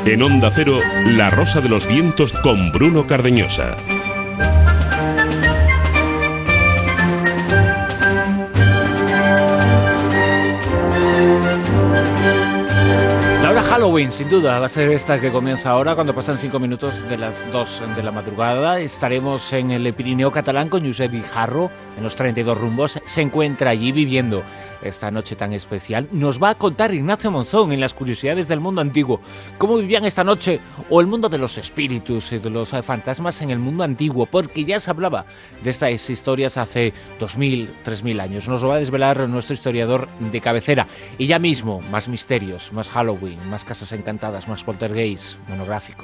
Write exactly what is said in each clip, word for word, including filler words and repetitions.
En Onda Cero, La Rosa de los Vientos con Bruno Cardeñosa. Halloween, sin duda, va a ser esta que comienza ahora, cuando pasan cinco minutos de las dos de la madrugada. Estaremos en el Pirineo catalán con Josep Guijarro, en los treinta y dos rumbos. Se encuentra allí viviendo esta noche tan especial. Nos va a contar Ignacio Monzón en las curiosidades del mundo antiguo, cómo vivían esta noche, o el mundo de los espíritus y de los fantasmas en el mundo antiguo, porque ya se hablaba de estas historias hace dos mil, tres mil años. Nos lo va a desvelar nuestro historiador de cabecera. Y ya mismo, más misterios, más Halloween, más casas encantadas, más poltergeist, monográfico.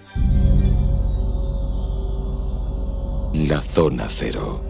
La Zona Cero.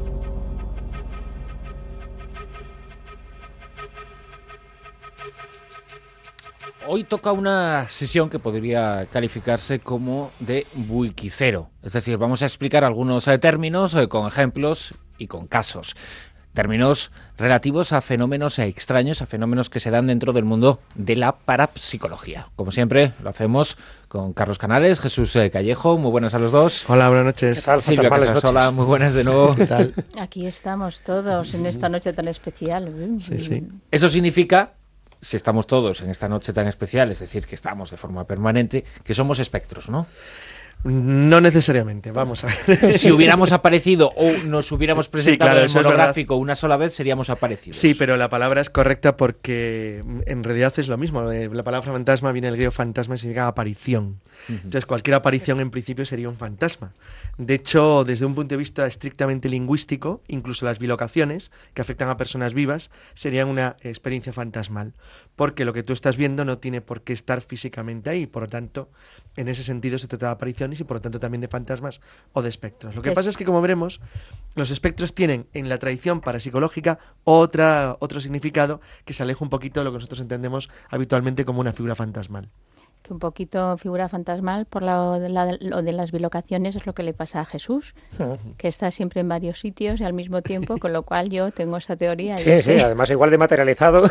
Hoy toca una sesión que podría calificarse como de wikicero. Es decir, vamos a explicar algunos eh, términos eh, con ejemplos y con casos. Términos relativos a fenómenos extraños, a fenómenos que se dan dentro del mundo de la parapsicología. Como siempre, lo hacemos con Carlos Canales, Jesús Callejo. Muy buenas a los dos. Hola, buenas noches. ¿Qué tal? Silvia Casasola, muy buenas de nuevo. ¿Qué tal? Aquí estamos todos en esta noche tan especial. Sí, sí. Eso significa, si estamos todos en esta noche tan especial, es decir, que estamos de forma permanente, que somos espectros, ¿no? No necesariamente, vamos a ver. Si hubiéramos aparecido o nos hubiéramos presentado sí, claro, en monográfico una sola vez, seríamos aparecidos. Sí, pero la palabra es correcta porque en realidad es lo mismo. La palabra fantasma viene del griego fantasma y significa aparición. Uh-huh. Entonces, cualquier aparición en principio sería un fantasma. De hecho, desde un punto de vista estrictamente lingüístico, incluso las bilocaciones que afectan a personas vivas serían una experiencia fantasmal, porque lo que tú estás viendo no tiene por qué estar físicamente ahí. Por lo tanto, en ese sentido se trata de aparición y por lo tanto también de fantasmas o de espectros. Lo que pasa es que, como veremos, los espectros tienen en la tradición parapsicológica otra, otro significado que se aleja un poquito de lo que nosotros entendemos habitualmente como una figura fantasmal. Que un poquito figura fantasmal por lo de, la, lo de las bilocaciones es lo que le pasa a Jesús, que está siempre en varios sitios y al mismo tiempo, con lo cual yo tengo esa teoría. Sí, sí, sé. Además igual de materializado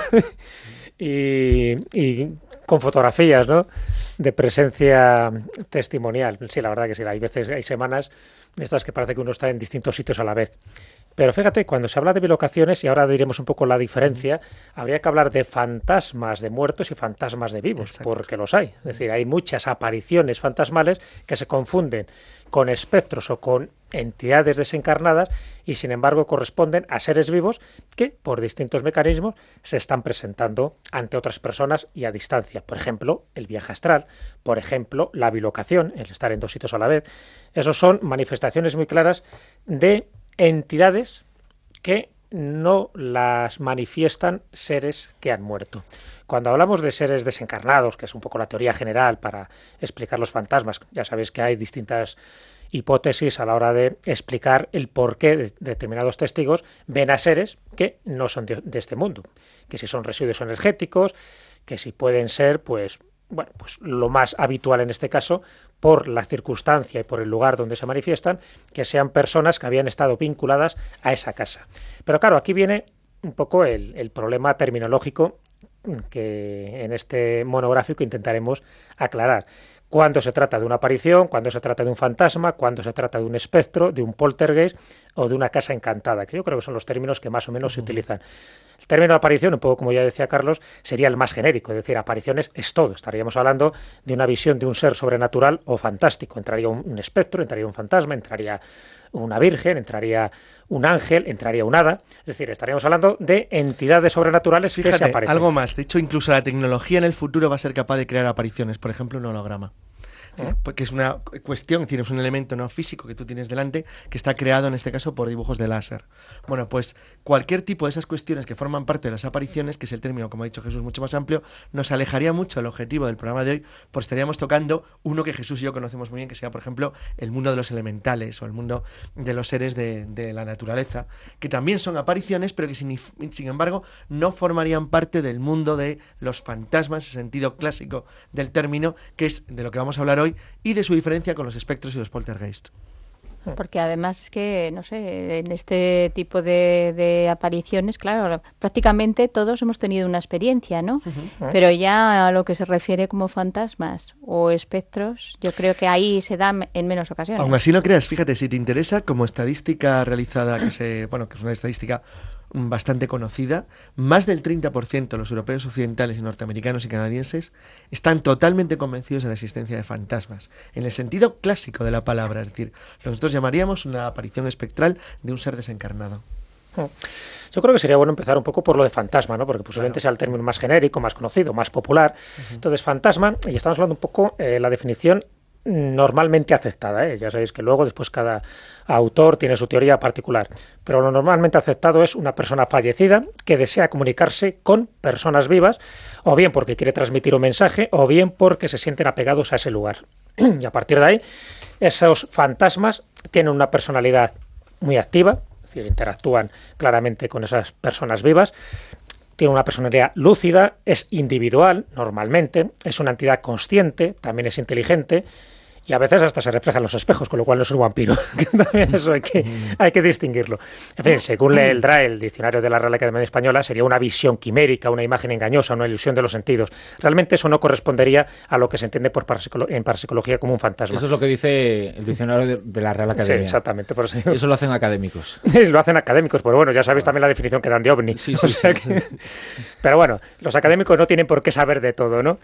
y, y con fotografías, ¿no?, de presencia testimonial. Sí, la verdad que sí, hay veces, hay semanas de estas que parece que uno está en distintos sitios a la vez. Pero fíjate, cuando se habla de bilocaciones, y ahora diremos un poco la diferencia, habría que hablar de fantasmas de muertos y fantasmas de vivos, Exacto. porque los hay. Es decir, hay muchas apariciones fantasmales que se confunden con espectros o con entidades desencarnadas y, sin embargo, corresponden a seres vivos que, por distintos mecanismos, se están presentando ante otras personas y a distancia. Por ejemplo, el viaje astral, por ejemplo, la bilocación, el estar en dos sitios a la vez. Esos son manifestaciones muy claras de entidades que no las manifiestan seres que han muerto. Cuando hablamos de seres desencarnados, que es un poco la teoría general para explicar los fantasmas, ya sabéis que hay distintas hipótesis a la hora de explicar el por qué de determinados testigos ven a seres que no son de, de este mundo, que si son residuos energéticos, que si pueden ser, pues, bueno, pues lo más habitual en este caso, por la circunstancia y por el lugar donde se manifiestan, que sean personas que habían estado vinculadas a esa casa. Pero claro, aquí viene un poco el, el problema terminológico que en este monográfico intentaremos aclarar. Cuándo se trata de una aparición, cuándo se trata de un fantasma, cuándo se trata de un espectro, de un poltergeist o de una casa encantada, que yo creo que son los términos que más o menos uh-huh. se utilizan. El término de aparición, un poco como ya decía Carlos, sería el más genérico, es decir, apariciones es todo. Estaríamos hablando de una visión de un ser sobrenatural o fantástico. Entraría un, un espectro, entraría un fantasma, entraría una virgen, entraría un ángel, entraría un hada. Es decir, estaríamos hablando de entidades sobrenaturales Fíjate, que se aparecen. Algo más. De hecho, incluso la tecnología en el futuro va a ser capaz de crear apariciones. Por ejemplo, un holograma. ¿Eh? Porque es una cuestión, tienes un elemento no físico que tú tienes delante que está creado en este caso por dibujos de láser. Bueno, pues cualquier tipo de esas cuestiones que forman parte de las apariciones, que es el término, como ha dicho Jesús, mucho más amplio, nos alejaría mucho del objetivo del programa de hoy, pues estaríamos tocando uno que Jesús y yo conocemos muy bien, que sea, por ejemplo, el mundo de los elementales o el mundo de los seres de, de la naturaleza, que también son apariciones, pero que sin, sin embargo no formarían parte del mundo de los fantasmas, en sentido clásico del término, que es de lo que vamos a hablar hoy, y de su diferencia con los espectros y los poltergeist. Porque además es que, no sé, en este tipo de, de apariciones, claro, prácticamente todos hemos tenido una experiencia, ¿no? Uh-huh. Pero ya a lo que se refiere como fantasmas o espectros, yo creo que ahí se da en menos ocasiones. Aún así no creas, fíjate, si te interesa, como estadística realizada, que se, bueno, que es una estadística bastante conocida, más del treinta por ciento de los europeos occidentales y norteamericanos y canadienses están totalmente convencidos de la existencia de fantasmas, en el sentido clásico de la palabra, es decir, lo que nosotros llamaríamos una aparición espectral de un ser desencarnado. Yo creo que sería bueno empezar un poco por lo de fantasma, ¿no? Porque posiblemente claro. sea el término más genérico, más conocido, más popular. Uh-huh. Entonces, fantasma, y estamos hablando un poco de eh, la definición normalmente aceptada, ¿eh? Ya sabéis que luego después cada autor tiene su teoría particular, pero lo normalmente aceptado es una persona fallecida que desea comunicarse con personas vivas, o bien porque quiere transmitir un mensaje, o bien porque se sienten apegados a ese lugar. Y a partir de ahí, esos fantasmas tienen una personalidad muy activa, es decir, interactúan claramente con esas personas vivas, tiene una personalidad lúcida, es individual normalmente, es una entidad consciente, también es inteligente y a veces hasta se refleja en los espejos, con lo cual no es un vampiro. También eso hay que, hay que distinguirlo. En fin, según el D R A E, el Diccionario de la Real Academia Española, sería una visión quimérica, una imagen engañosa, una ilusión de los sentidos. Realmente eso no correspondería a lo que se entiende por parapsicolo- en parapsicología como un fantasma. Eso es lo que dice el Diccionario de, de la Real Academia. Sí, exactamente. Por eso, eso lo hacen académicos. Lo hacen académicos, pero bueno, ya sabéis también la definición que dan de ovni. Sí, sí, o sea sí, que... sí. Pero bueno, los académicos no tienen por qué saber de todo, ¿no?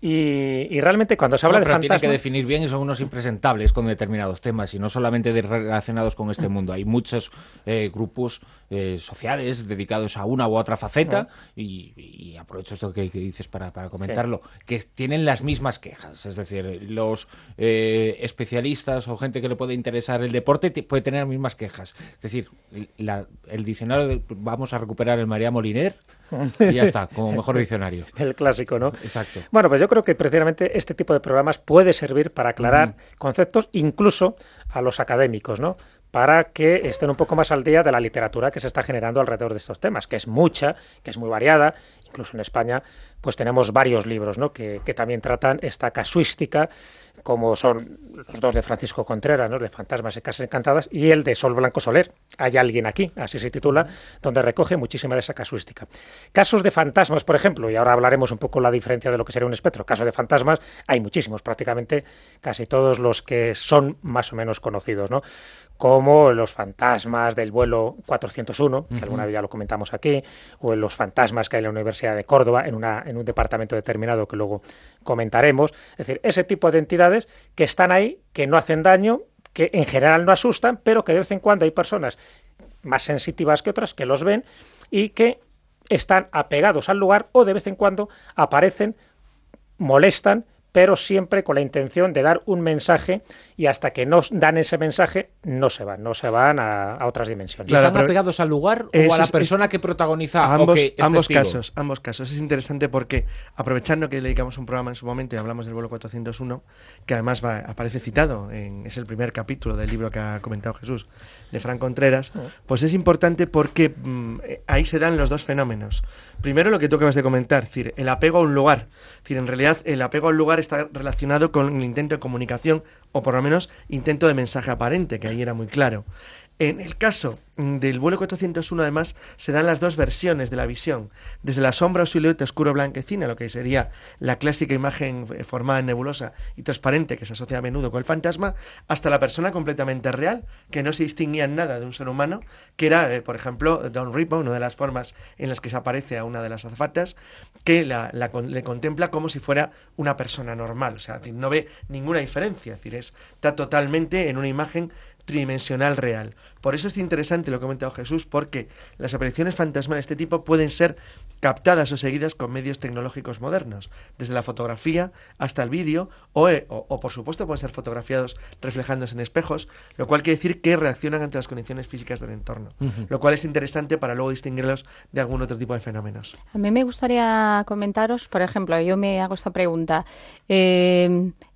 Y, y realmente cuando se habla no, de pero fantasmas... tienen que definir bien y son unos impresentables con determinados temas y no solamente de relacionados con este mundo. Hay muchos eh, grupos eh, sociales dedicados a una u otra faceta uh-huh. y, y aprovecho esto que, que dices para, para comentarlo, sí. que tienen las mismas quejas. Es decir, los eh, especialistas o gente que le puede interesar el deporte t- puede tener las mismas quejas. Es decir, la, el diccionario, de, vamos a recuperar el María Moliner y ya está, como mejor diccionario. El clásico, ¿no? Exacto. Bueno, pues yo creo que precisamente este tipo de programas puede servir para aclarar uh-huh. conceptos, incluso a los académicos, ¿no? Para que estén un poco más al día de la literatura que se está generando alrededor de estos temas, que es mucha, que es muy variada. Incluso en España pues tenemos varios libros, ¿no? que, que también tratan esta casuística, como son los dos de Francisco Contreras, ¿no? de Fantasmas y Casas Encantadas, y el de Sol Blanco Soler. Hay alguien aquí, así se titula, donde recoge muchísima de esa casuística. Casos de fantasmas, por ejemplo, y ahora hablaremos un poco la diferencia de lo que sería un espectro. Casos de fantasmas hay muchísimos, prácticamente casi todos los que son más o menos conocidos, ¿no? Como los fantasmas del vuelo cuatrocientos uno, que uh-huh. alguna vez ya lo comentamos aquí, o en los fantasmas que hay en la Universidad de Córdoba, en, una, en un departamento determinado que luego comentaremos. Es decir, ese tipo de entidades que están ahí, que no hacen daño, que en general no asustan, pero que de vez en cuando hay personas más sensitivas que otras que los ven y que están apegados al lugar o de vez en cuando aparecen, molestan, pero siempre con la intención de dar un mensaje y hasta que no dan ese mensaje no se van, no se van a, a otras dimensiones. Claro, ¿están apegados al lugar o a la es, persona es, que protagoniza ambos, o que es ambos testigo? casos, ambos casos. Es interesante porque, aprovechando que le dedicamos un programa en su momento y hablamos del vuelo cuatrocientos uno, que además va, aparece citado, en, es el primer capítulo del libro que ha comentado Jesús, de Fran Contreras, pues es importante porque mmm, ahí se dan los dos fenómenos. Primero, lo que tú acabas de comentar, es decir, el apego a un lugar. Es decir, en realidad, el apego al lugar está relacionado con el intento de comunicación o por lo menos intento de mensaje aparente, que ahí era muy claro. En el caso del vuelo cuatrocientos uno, además, se dan las dos versiones de la visión, desde la sombra o silueta oscuro-blanquecina, lo que sería la clásica imagen formada en nebulosa y transparente que se asocia a menudo con el fantasma, hasta la persona completamente real, que no se distinguía en nada de un ser humano, que era, eh, por ejemplo, Don Ripo, una de las formas en las que se aparece a una de las azafatas, que la, la, le contempla como si fuera una persona normal, o sea, no ve ninguna diferencia, es decir, está totalmente en una imagen tridimensional real. Por eso es interesante lo que ha comentado Jesús, porque las apariciones fantasmales de este tipo pueden ser captadas o seguidas con medios tecnológicos modernos, desde la fotografía hasta el vídeo, o, o, o por supuesto pueden ser fotografiados reflejándose en espejos, lo cual quiere decir que reaccionan ante las condiciones físicas del entorno, uh-huh. lo cual es interesante para luego distinguirlos de algún otro tipo de fenómenos. A mí me gustaría comentaros, por ejemplo, yo me hago esta pregunta, eh,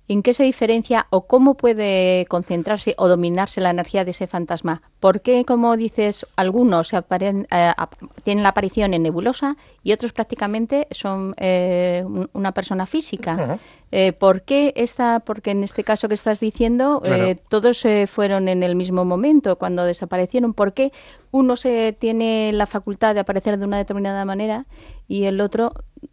¿En qué se diferencia o cómo puede concentrarse o dominarse la energía de ese fantasma? ¿Por qué, como dices, algunos se aparen, eh, tienen la aparición en nebulosa y otros prácticamente son eh, una persona física? Uh-huh. Eh, ¿Por qué esta? Porque en este caso que estás diciendo, claro. eh, todos se fueron en el mismo momento cuando desaparecieron. ¿Por qué uno se tiene la facultad de aparecer de una determinada manera y el otro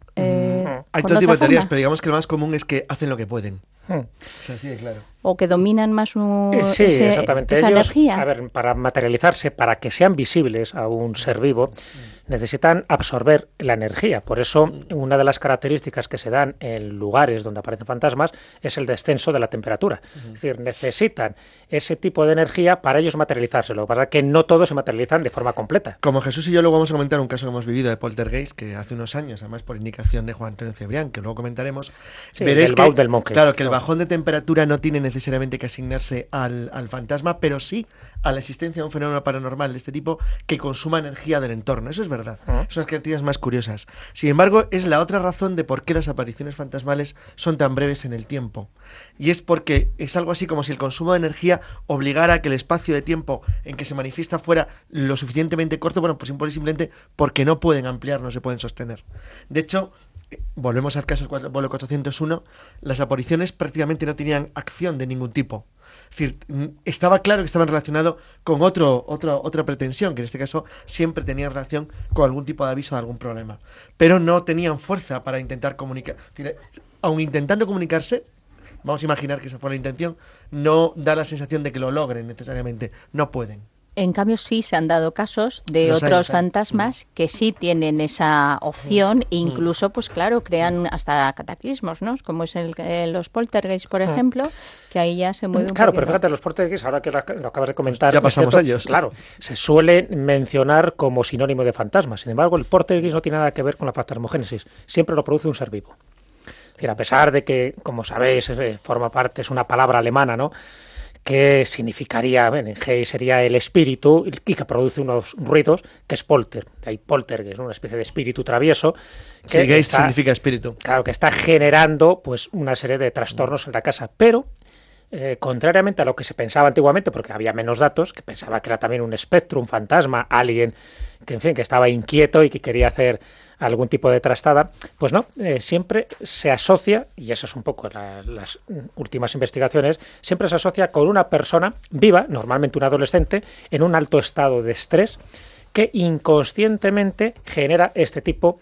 eh, uh-huh. Hay todo tipo de teorías, pero digamos que lo más común es que hacen lo que pueden. Hmm. Es así de claro. O que dominan más un, sí, ese, exactamente. esa Ellos, energía. A ver, para materializarse, para que sean visibles a un ser vivo, necesitan absorber la energía. Por eso, una de las características que se dan en lugares donde aparecen fantasmas es el descenso de la temperatura. Uh-huh. Es decir, necesitan ese tipo de energía para ellos materializarse. Lo que pasa es que no todos se materializan de forma completa. Como Jesús y yo luego vamos a comentar un caso que hemos vivido de poltergeist, que hace unos años, además por indicación de Juan Antonio Cebrián, que luego comentaremos, sí, veréis del que, baúl del monje. Claro, que el bajón de temperatura no tiene necesariamente que asignarse al, al fantasma, pero sí a la existencia de un fenómeno paranormal de este tipo que consuma energía del entorno. Eso es verdad. Uh-huh. Son las características más curiosas. Sin embargo, es la otra razón de por qué las apariciones fantasmales son tan breves en el tiempo. Y es porque es algo así como si el consumo de energía obligara a que el espacio de tiempo en que se manifiesta fuera lo suficientemente corto, bueno, pues simplemente porque no pueden ampliar, no se pueden sostener. De hecho, volvemos al caso del vuelo cuatrocientos uno, las apariciones prácticamente no tenían acción de ningún tipo. Es decir, estaba claro que estaban relacionados con otro, otro, otra pretensión, que en este caso siempre tenían relación con algún tipo de aviso de algún problema. Pero no tenían fuerza para intentar comunicar. Es decir, aun intentando comunicarse, vamos a imaginar que esa fue la intención, no da la sensación de que lo logren necesariamente. No pueden. En cambio, sí se han dado casos de los otros hay, fantasmas mm. que sí tienen esa opción mm. e incluso, pues claro, crean hasta cataclismos, ¿no? Como es el, eh, los poltergeist, por mm. ejemplo, que ahí ya se mueve un Claro, poquito. Pero fíjate, los poltergeist, ahora que lo, lo acabas de comentar... Ya pasamos cierto, a ellos. Claro, se suele mencionar como sinónimo de fantasma. Sin embargo, el poltergeist no tiene nada que ver con la fantasmogénesis. Siempre lo produce un ser vivo. Es decir, a pesar de que, como sabéis, eh, forma parte, es una palabra alemana, ¿no?, que significaría, bueno, en G sería el espíritu y que produce unos ruidos, que es polter. Hay polter, que es una especie de espíritu travieso. Que sí, geist significa espíritu. Claro, que está generando pues una serie de trastornos en la casa, pero eh, contrariamente a lo que se pensaba antiguamente, porque había menos datos, que pensaba que era también un espectro, un fantasma, alguien que, en fin, que estaba inquieto y que quería hacer algún tipo de trastada, pues no, eh, siempre se asocia, y eso es un poco la, las últimas investigaciones, siempre se asocia con una persona viva, normalmente un adolescente, en un alto estado de estrés, que inconscientemente genera este tipo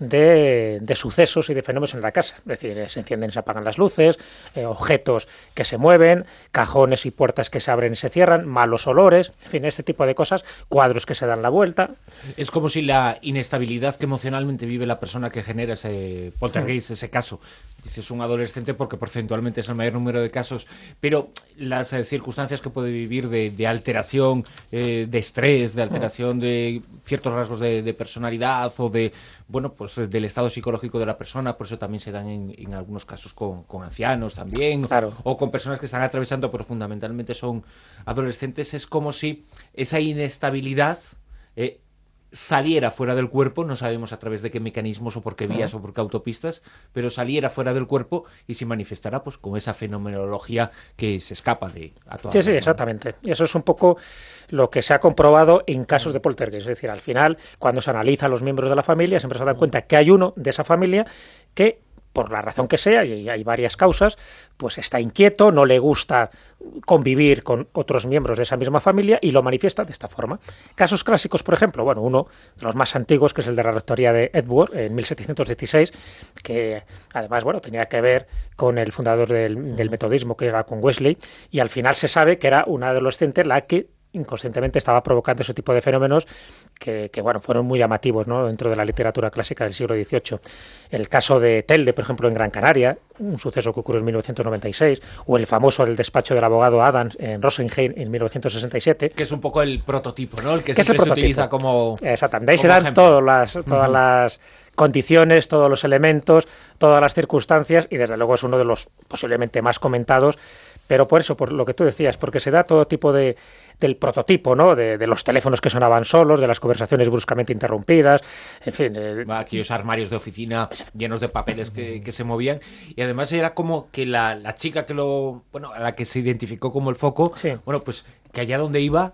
de, de sucesos y de fenómenos en la casa. Es decir, se encienden y se apagan las luces, eh, objetos que se mueven, cajones y puertas que se abren y se cierran, malos olores, en fin, este tipo de cosas, cuadros que se dan la vuelta. Es como si la inestabilidad que emocionalmente vive la persona que genera ese poltergeist, mm. ese caso, dices un adolescente porque porcentualmente es el mayor número de casos, pero las eh, circunstancias que puede vivir de, de alteración, eh, de estrés, de alteración de ciertos rasgos de, de personalidad o de, bueno, pues del estado psicológico de la persona, por eso también se dan en, en algunos casos con, con ancianos también, claro, o con personas que están atravesando, pero fundamentalmente son adolescentes. Es como si esa inestabilidad eh, saliera fuera del cuerpo, no sabemos a través de qué mecanismos o por qué vías uh-huh. o por qué autopistas, pero saliera fuera del cuerpo y se manifestará pues con esa fenomenología que se escapa de a toda Sí, sí, exactamente. Y eso es un poco lo que se ha comprobado en casos de poltergeist. Es decir, al final, cuando se analiza a los miembros de la familia, siempre se dan cuenta que hay uno de esa familia que, por la razón que sea, y hay varias causas, pues está inquieto, no le gusta convivir con otros miembros de esa misma familia y lo manifiesta de esta forma. Casos clásicos, por ejemplo, bueno, uno de los más antiguos, que es el de la rectoría de Edward en mil setecientos dieciséis, que además, bueno, tenía que ver con el fundador del, del metodismo, que era con Wesley, y al final se sabe que era una adolescente la que inconscientemente estaba provocando ese tipo de fenómenos que, que bueno, fueron muy llamativos, ¿no?, dentro de la literatura clásica del siglo dieciocho. El caso de Telde, por ejemplo, en Gran Canaria, un suceso que ocurrió en mil novecientos noventa y seis, o el famoso del despacho del abogado Adams en Rosenheim en mil novecientos sesenta y siete. Que es un poco el prototipo, ¿no? El que siempre es el se utiliza como Exactamente. Ahí se dan todas las, todas uh-huh. las condiciones, todos los elementos, todas las circunstancias, y desde luego es uno de los posiblemente más comentados, pero por eso, por lo que tú decías, porque se da todo tipo de del prototipo, ¿no? De, de los teléfonos que sonaban solos, de las conversaciones bruscamente interrumpidas, en fin. Eh... Aquellos armarios de oficina llenos de papeles que, que se movían, y además era como que la, la chica que lo, bueno, a la que se identificó como el foco, sí. bueno, pues que allá donde iba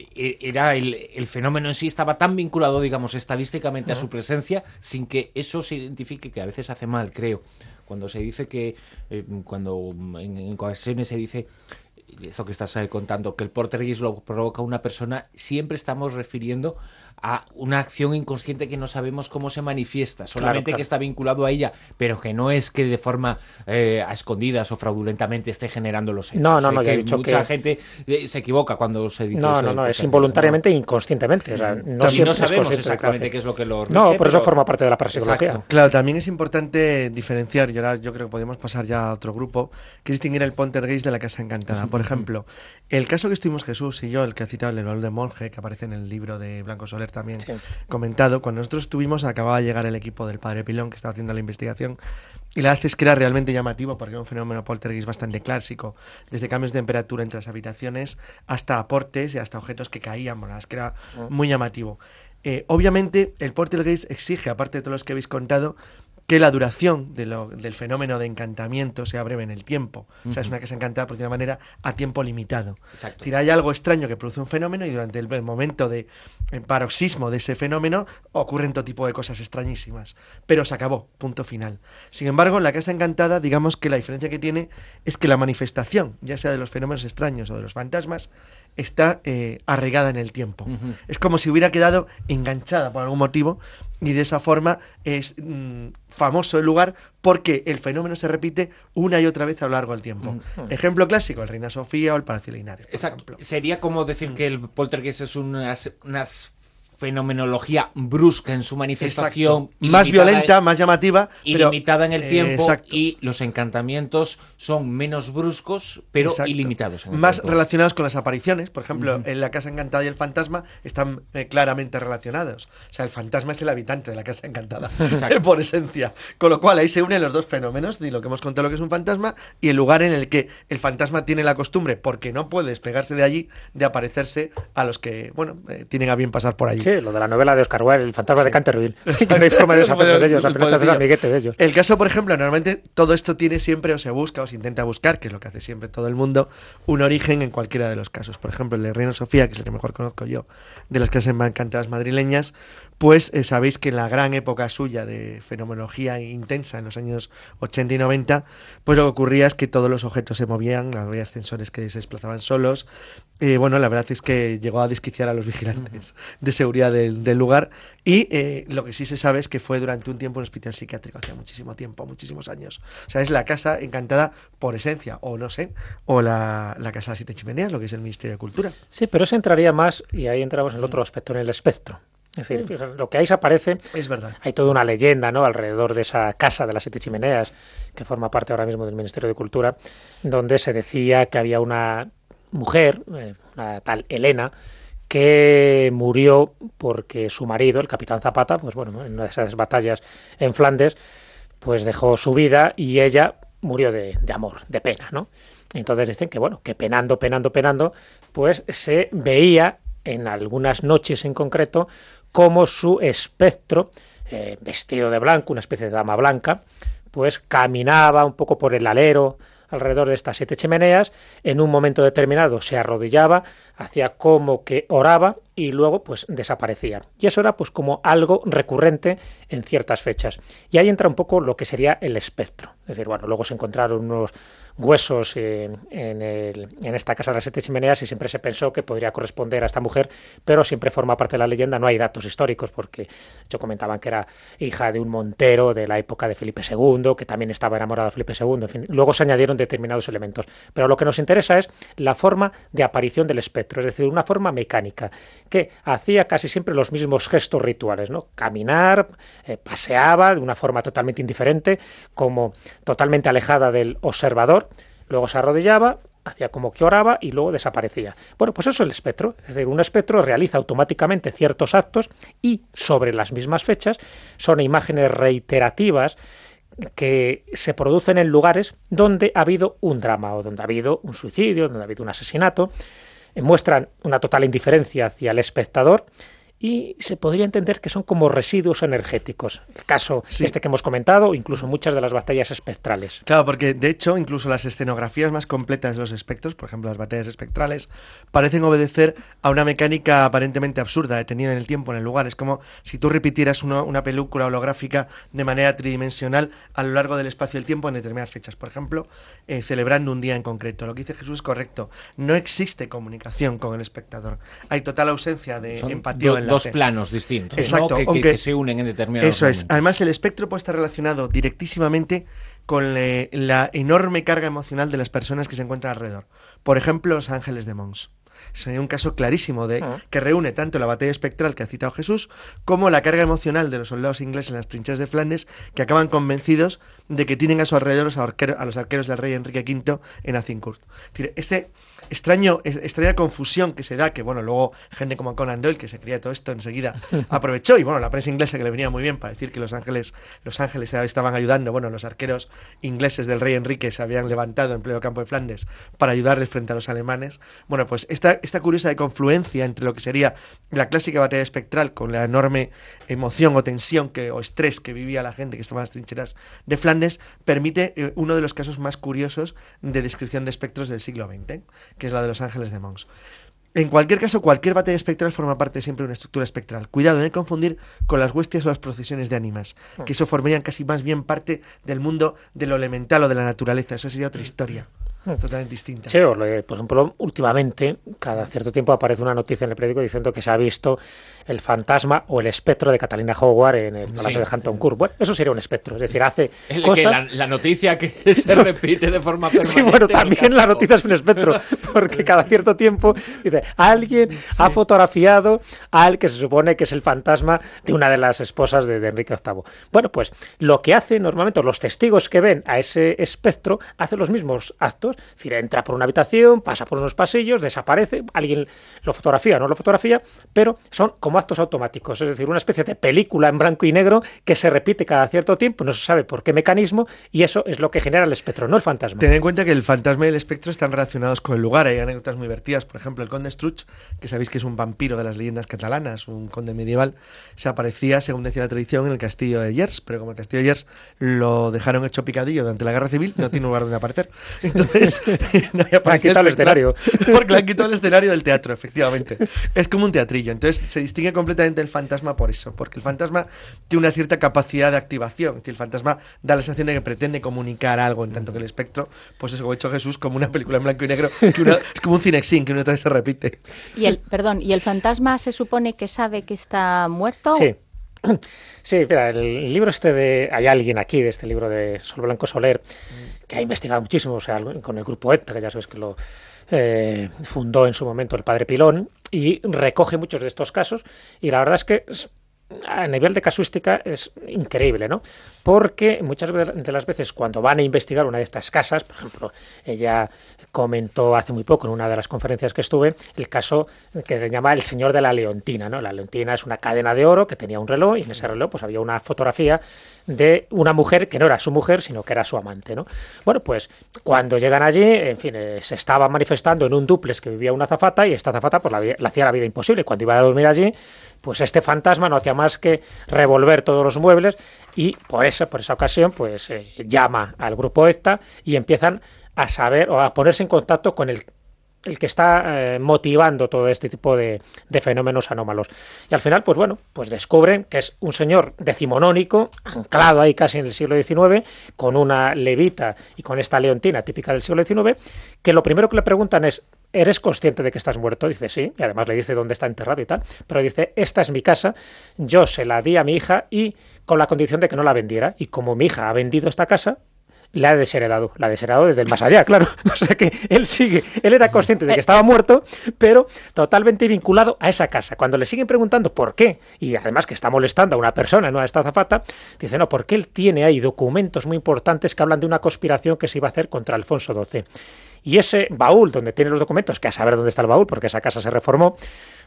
era el, el fenómeno en sí estaba tan vinculado, digamos, estadísticamente uh-huh. a su presencia, sin que eso se identifique, que a veces hace mal, creo. Cuando se dice que, eh, cuando en, en ocasiones se dice eso que estás contando, que el poltergeist lo provoca una persona, siempre estamos refiriendo a una acción inconsciente que no sabemos cómo se manifiesta, solamente claro, claro. que está vinculado a ella, pero que no es que de forma eh, a escondidas o fraudulentamente esté generando los hechos. No, no, no, que ya he dicho mucha que... gente se equivoca cuando se dice no, eso. No, no, no, es involuntariamente e inconscientemente. O sea, no, y no sabemos exactamente qué es lo que lo rige. No, por pero... eso forma parte de la parapsicología. Exacto. Claro, también es importante diferenciar, y ahora yo creo que podemos pasar ya a otro grupo, que es distinguir el poltergeist de la casa encantada. Por ejemplo, el caso que estuvimos Jesús y yo, el que ha citado el baúl de monje, que aparece en el libro de Blanco Soler también, sí. comentado, cuando nosotros estuvimos acababa de llegar el equipo del padre Pilón que estaba haciendo la investigación, y la verdad es que era realmente llamativo porque era un fenómeno poltergeist bastante clásico, desde cambios de temperatura entre las habitaciones hasta aportes y hasta objetos que caían, bueno, es que era muy llamativo. Eh, obviamente el poltergeist exige, aparte de todos los que habéis contado, que la duración de lo, del fenómeno de encantamiento sea breve en el tiempo. Uh-huh. O sea, es una casa encantada, por decirlo de una manera, a tiempo limitado. Exacto. Es decir, hay algo extraño que produce un fenómeno y durante el, el momento de el paroxismo de ese fenómeno ocurren todo tipo de cosas extrañísimas. Pero se acabó, punto final. Sin embargo, en la casa encantada, digamos que la diferencia que tiene es que la manifestación, ya sea de los fenómenos extraños o de los fantasmas, está eh, arraigada en el tiempo. Uh-huh. Es como si hubiera quedado enganchada por algún motivo, y de esa forma es mmm, famoso el lugar porque el fenómeno se repite una y otra vez a lo largo del tiempo. Uh-huh. Ejemplo clásico, el Reina Sofía o el Palacio Linares, por Exacto. ejemplo. Sería como decir uh-huh. que el poltergeist es unas, unas fenomenología brusca en su manifestación, más violenta, más llamativa, ilimitada pero, en el tiempo, eh, y los encantamientos son menos bruscos, pero exacto. ilimitados. En el más tiempo. Relacionados con las apariciones, por ejemplo, uh-huh. en la casa encantada y el fantasma están eh, claramente relacionados. O sea, el fantasma es el habitante de la casa encantada, por esencia. Con lo cual ahí se unen los dos fenómenos, de lo que hemos contado lo que es un fantasma y el lugar en el que el fantasma tiene la costumbre, porque no puede despegarse de allí, de aparecerse a los que, bueno, eh, tienen a bien pasar por allí. Sí, lo de la novela de Oscar Wilde, El fantasma sí. de Canterville. Que no hay forma de deshacerse de ellos, al final te haces amiguete de ellos. El caso, por ejemplo, normalmente todo esto tiene siempre, o se busca, o se intenta buscar, que es lo que hace siempre todo el mundo, un origen en cualquiera de los casos. Por ejemplo, el de Reina Sofía, que es el que mejor conozco yo, de las casas encantadas madrileñas, pues eh, sabéis que en la gran época suya de fenomenología intensa, en los años ochenta y noventa, pues lo que ocurría es que todos los objetos se movían, había ascensores que se desplazaban solos. Eh, bueno, la verdad es que llegó a desquiciar a los vigilantes de seguridad del, del lugar, y eh, lo que sí se sabe es que fue durante un tiempo un hospital psiquiátrico, hace muchísimo tiempo, muchísimos años. O sea, es la casa encantada por esencia, o no sé, o la, la casa de las siete chimeneas, lo que es el Ministerio de Cultura. Sí, pero eso entraría más, y ahí entramos en el otro aspecto, en el espectro. Es decir, mm. lo que ahí se aparece, es verdad. Hay toda una leyenda, ¿no?, alrededor de esa casa de las siete chimeneas, que forma parte ahora mismo del Ministerio de Cultura, donde se decía que había una mujer, eh, una tal Elena, que murió porque su marido, el capitán Zapata, pues bueno, en una de esas batallas en Flandes, pues dejó su vida y ella murió de, de amor, de pena, ¿no? Entonces dicen que, bueno, que penando, penando, penando, pues se veía en algunas noches en concreto como su espectro, eh, vestido de blanco, una especie de dama blanca, pues caminaba un poco por el alero alrededor de estas siete chimeneas, en un momento determinado se arrodillaba, hacía como que oraba y luego pues desaparecía. Y eso era pues como algo recurrente en ciertas fechas. Y ahí entra un poco lo que sería el espectro. Es decir, bueno, luego se encontraron unos huesos en, en, el, en esta casa de las siete chimeneas y siempre se pensó que podría corresponder a esta mujer, pero siempre forma parte de la leyenda, no hay datos históricos, porque yo comentaban que era hija de un montero de la época de Felipe segundo, que también estaba enamorado de Felipe segundo, en fin, luego se añadieron determinados elementos, pero lo que nos interesa es la forma de aparición del espectro, es decir, una forma mecánica, que hacía casi siempre los mismos gestos rituales, ¿no? Caminar, eh, paseaba de una forma totalmente indiferente, como totalmente alejada del observador, luego se arrodillaba, hacía como que oraba y luego desaparecía. Bueno, pues eso es el espectro, es decir, un espectro realiza automáticamente ciertos actos y sobre las mismas fechas son imágenes reiterativas que se producen en lugares donde ha habido un drama o donde ha habido un suicidio, donde ha habido un asesinato. Eh, muestran una total indiferencia hacia el espectador y se podría entender que son como residuos energéticos. El caso sí. este que hemos comentado, incluso muchas de las batallas espectrales. Claro, porque de hecho incluso las escenografías más completas de los espectros, por ejemplo las batallas espectrales, parecen obedecer a una mecánica aparentemente absurda, detenida en el tiempo, en el lugar. Es como si tú repitieras uno, una película holográfica de manera tridimensional a lo largo del espacio y el tiempo en determinadas fechas. Por ejemplo, eh, celebrando un día en concreto. Lo que dice Jesús es correcto. No existe comunicación con el espectador. Hay total ausencia de Son empatía o enlace. Dos planos distintos, exacto, ¿no? que, aunque, que, que se unen en determinados eso momentos. Es. Además, el espectro puede estar relacionado directísimamente con le, la enorme carga emocional de las personas que se encuentran alrededor. Por ejemplo, los ángeles de Mons. Sería un caso clarísimo de uh-huh. que reúne tanto la batalla espectral que ha citado Jesús como la carga emocional de los soldados ingleses en las trincheras de Flandes, que acaban convencidos de que tienen a su alrededor los arquero, a los arqueros del rey Enrique quinto en Azincourt. Es decir, ese extraño, extraña confusión que se da, que bueno, luego gente como Conan Doyle, que se creía todo esto enseguida, aprovechó, y bueno, la prensa inglesa que le venía muy bien para decir que los ángeles, los ángeles estaban ayudando, bueno, los arqueros ingleses del rey Enrique se habían levantado en pleno campo de Flandes para ayudarles frente a los alemanes. Bueno, pues esta, esta curiosa de confluencia entre lo que sería la clásica batalla espectral con la enorme emoción o tensión que, o estrés que vivía la gente que estaba en las trincheras de Flandes, permite eh, uno de los casos más curiosos de descripción de espectros del siglo veinte, que es la de los ángeles de Mons. En cualquier caso, cualquier batalla espectral forma parte siempre de una estructura espectral. Cuidado en no confundir con las huestias o las procesiones de ánimas, que eso formarían casi más bien parte del mundo de lo elemental o de la naturaleza. Eso sería otra historia totalmente distinta. Sí, por ejemplo, últimamente, cada cierto tiempo aparece una noticia en el periódico diciendo que se ha visto el fantasma o el espectro de Catalina Howard en el Palacio sí. de Hampton Court. Bueno, eso sería un espectro, es decir, hace el cosas... Que la, la noticia que se repite de forma permanente. Sí, bueno, también la noticia es un espectro, porque cada cierto tiempo dice, alguien sí. ha fotografiado al que se supone que es el fantasma de una de las esposas de, de Enrique octavo. Bueno, pues lo que hace normalmente los testigos que ven a ese espectro hacen los mismos actos. Es decir, entra por una habitación, pasa por unos pasillos, desaparece, alguien lo fotografía o no lo fotografía, pero son como actos automáticos, es decir, una especie de película en blanco y negro que se repite cada cierto tiempo, no se sabe por qué mecanismo, y eso es lo que genera el espectro, no el fantasma. Ten en cuenta que el fantasma y el espectro están relacionados con el lugar. Hay anécdotas muy divertidas, por ejemplo, el conde Struch, que sabéis que es un vampiro de las leyendas catalanas, un conde medieval, se aparecía, según decía la tradición, en el castillo de Llers, pero como el castillo de Llers lo dejaron hecho picadillo durante la guerra civil, no tiene lugar donde aparecer. Entonces no hay para quitar el escenario. Porque le han quitado el escenario del teatro, efectivamente. Es como un teatrillo. Entonces se distingue completamente el fantasma por eso, porque el fantasma tiene una cierta capacidad de activación. Es decir, el fantasma da la sensación de que pretende comunicar algo, en tanto que el espectro, pues eso, como ha hecho Jesús, como una película en blanco y negro, que una, es como un cinexin, que una otra vez se repite. Y el, perdón, ¿y el fantasma se supone que sabe que está muerto? Sí. Sí, mira, el libro este de... Hay alguien aquí de este libro de Sol Blanco Soler que ha investigado muchísimo, o sea, con el grupo ETA, que ya sabes que lo eh, fundó en su momento el padre Pilón, y recoge muchos de estos casos, y la verdad es que a nivel de casuística es increíble, ¿no? Porque muchas de las veces cuando van a investigar una de estas casas, por ejemplo, ella comentó hace muy poco en una de las conferencias que estuve el caso que se llama El Señor de la Leontina, ¿no? La Leontina es una cadena de oro que tenía un reloj, y en ese reloj pues había una fotografía de una mujer que no era su mujer, sino que era su amante, ¿no? Bueno, pues cuando llegan allí, en fin, eh, se estaba manifestando en un dúplex que vivía una azafata, y esta azafata pues la, la hacía la vida imposible. Cuando iba a dormir allí, pues este fantasma no hacía más que revolver todos los muebles, y por eso, por esa ocasión, pues eh, llama al grupo ETA y empiezan a saber o a ponerse en contacto con el el que está eh, motivando todo este tipo de, de fenómenos anómalos. Y al final, pues bueno, pues descubren que es un señor decimonónico, anclado ahí casi en el siglo diecinueve, con una levita y con esta leontina típica del siglo diecinueve, que lo primero que le preguntan es, ¿eres consciente de que estás muerto? Dice, sí, y además le dice dónde está enterrado y tal, pero dice, esta es mi casa, yo se la di a mi hija y con la condición de que no la vendiera, y como mi hija ha vendido esta casa, la ha desheredado, la ha desheredado desde el más allá, claro. O sea que él sigue, él era consciente de que estaba muerto, pero totalmente vinculado a esa casa. Cuando le siguen preguntando por qué, y además que está molestando a una persona, no a esta azafata, dice, no, porque él tiene ahí documentos muy importantes que hablan de una conspiración que se iba a hacer contra Alfonso doce. Y ese baúl donde tiene los documentos, que a saber dónde está el baúl, porque esa casa se reformó,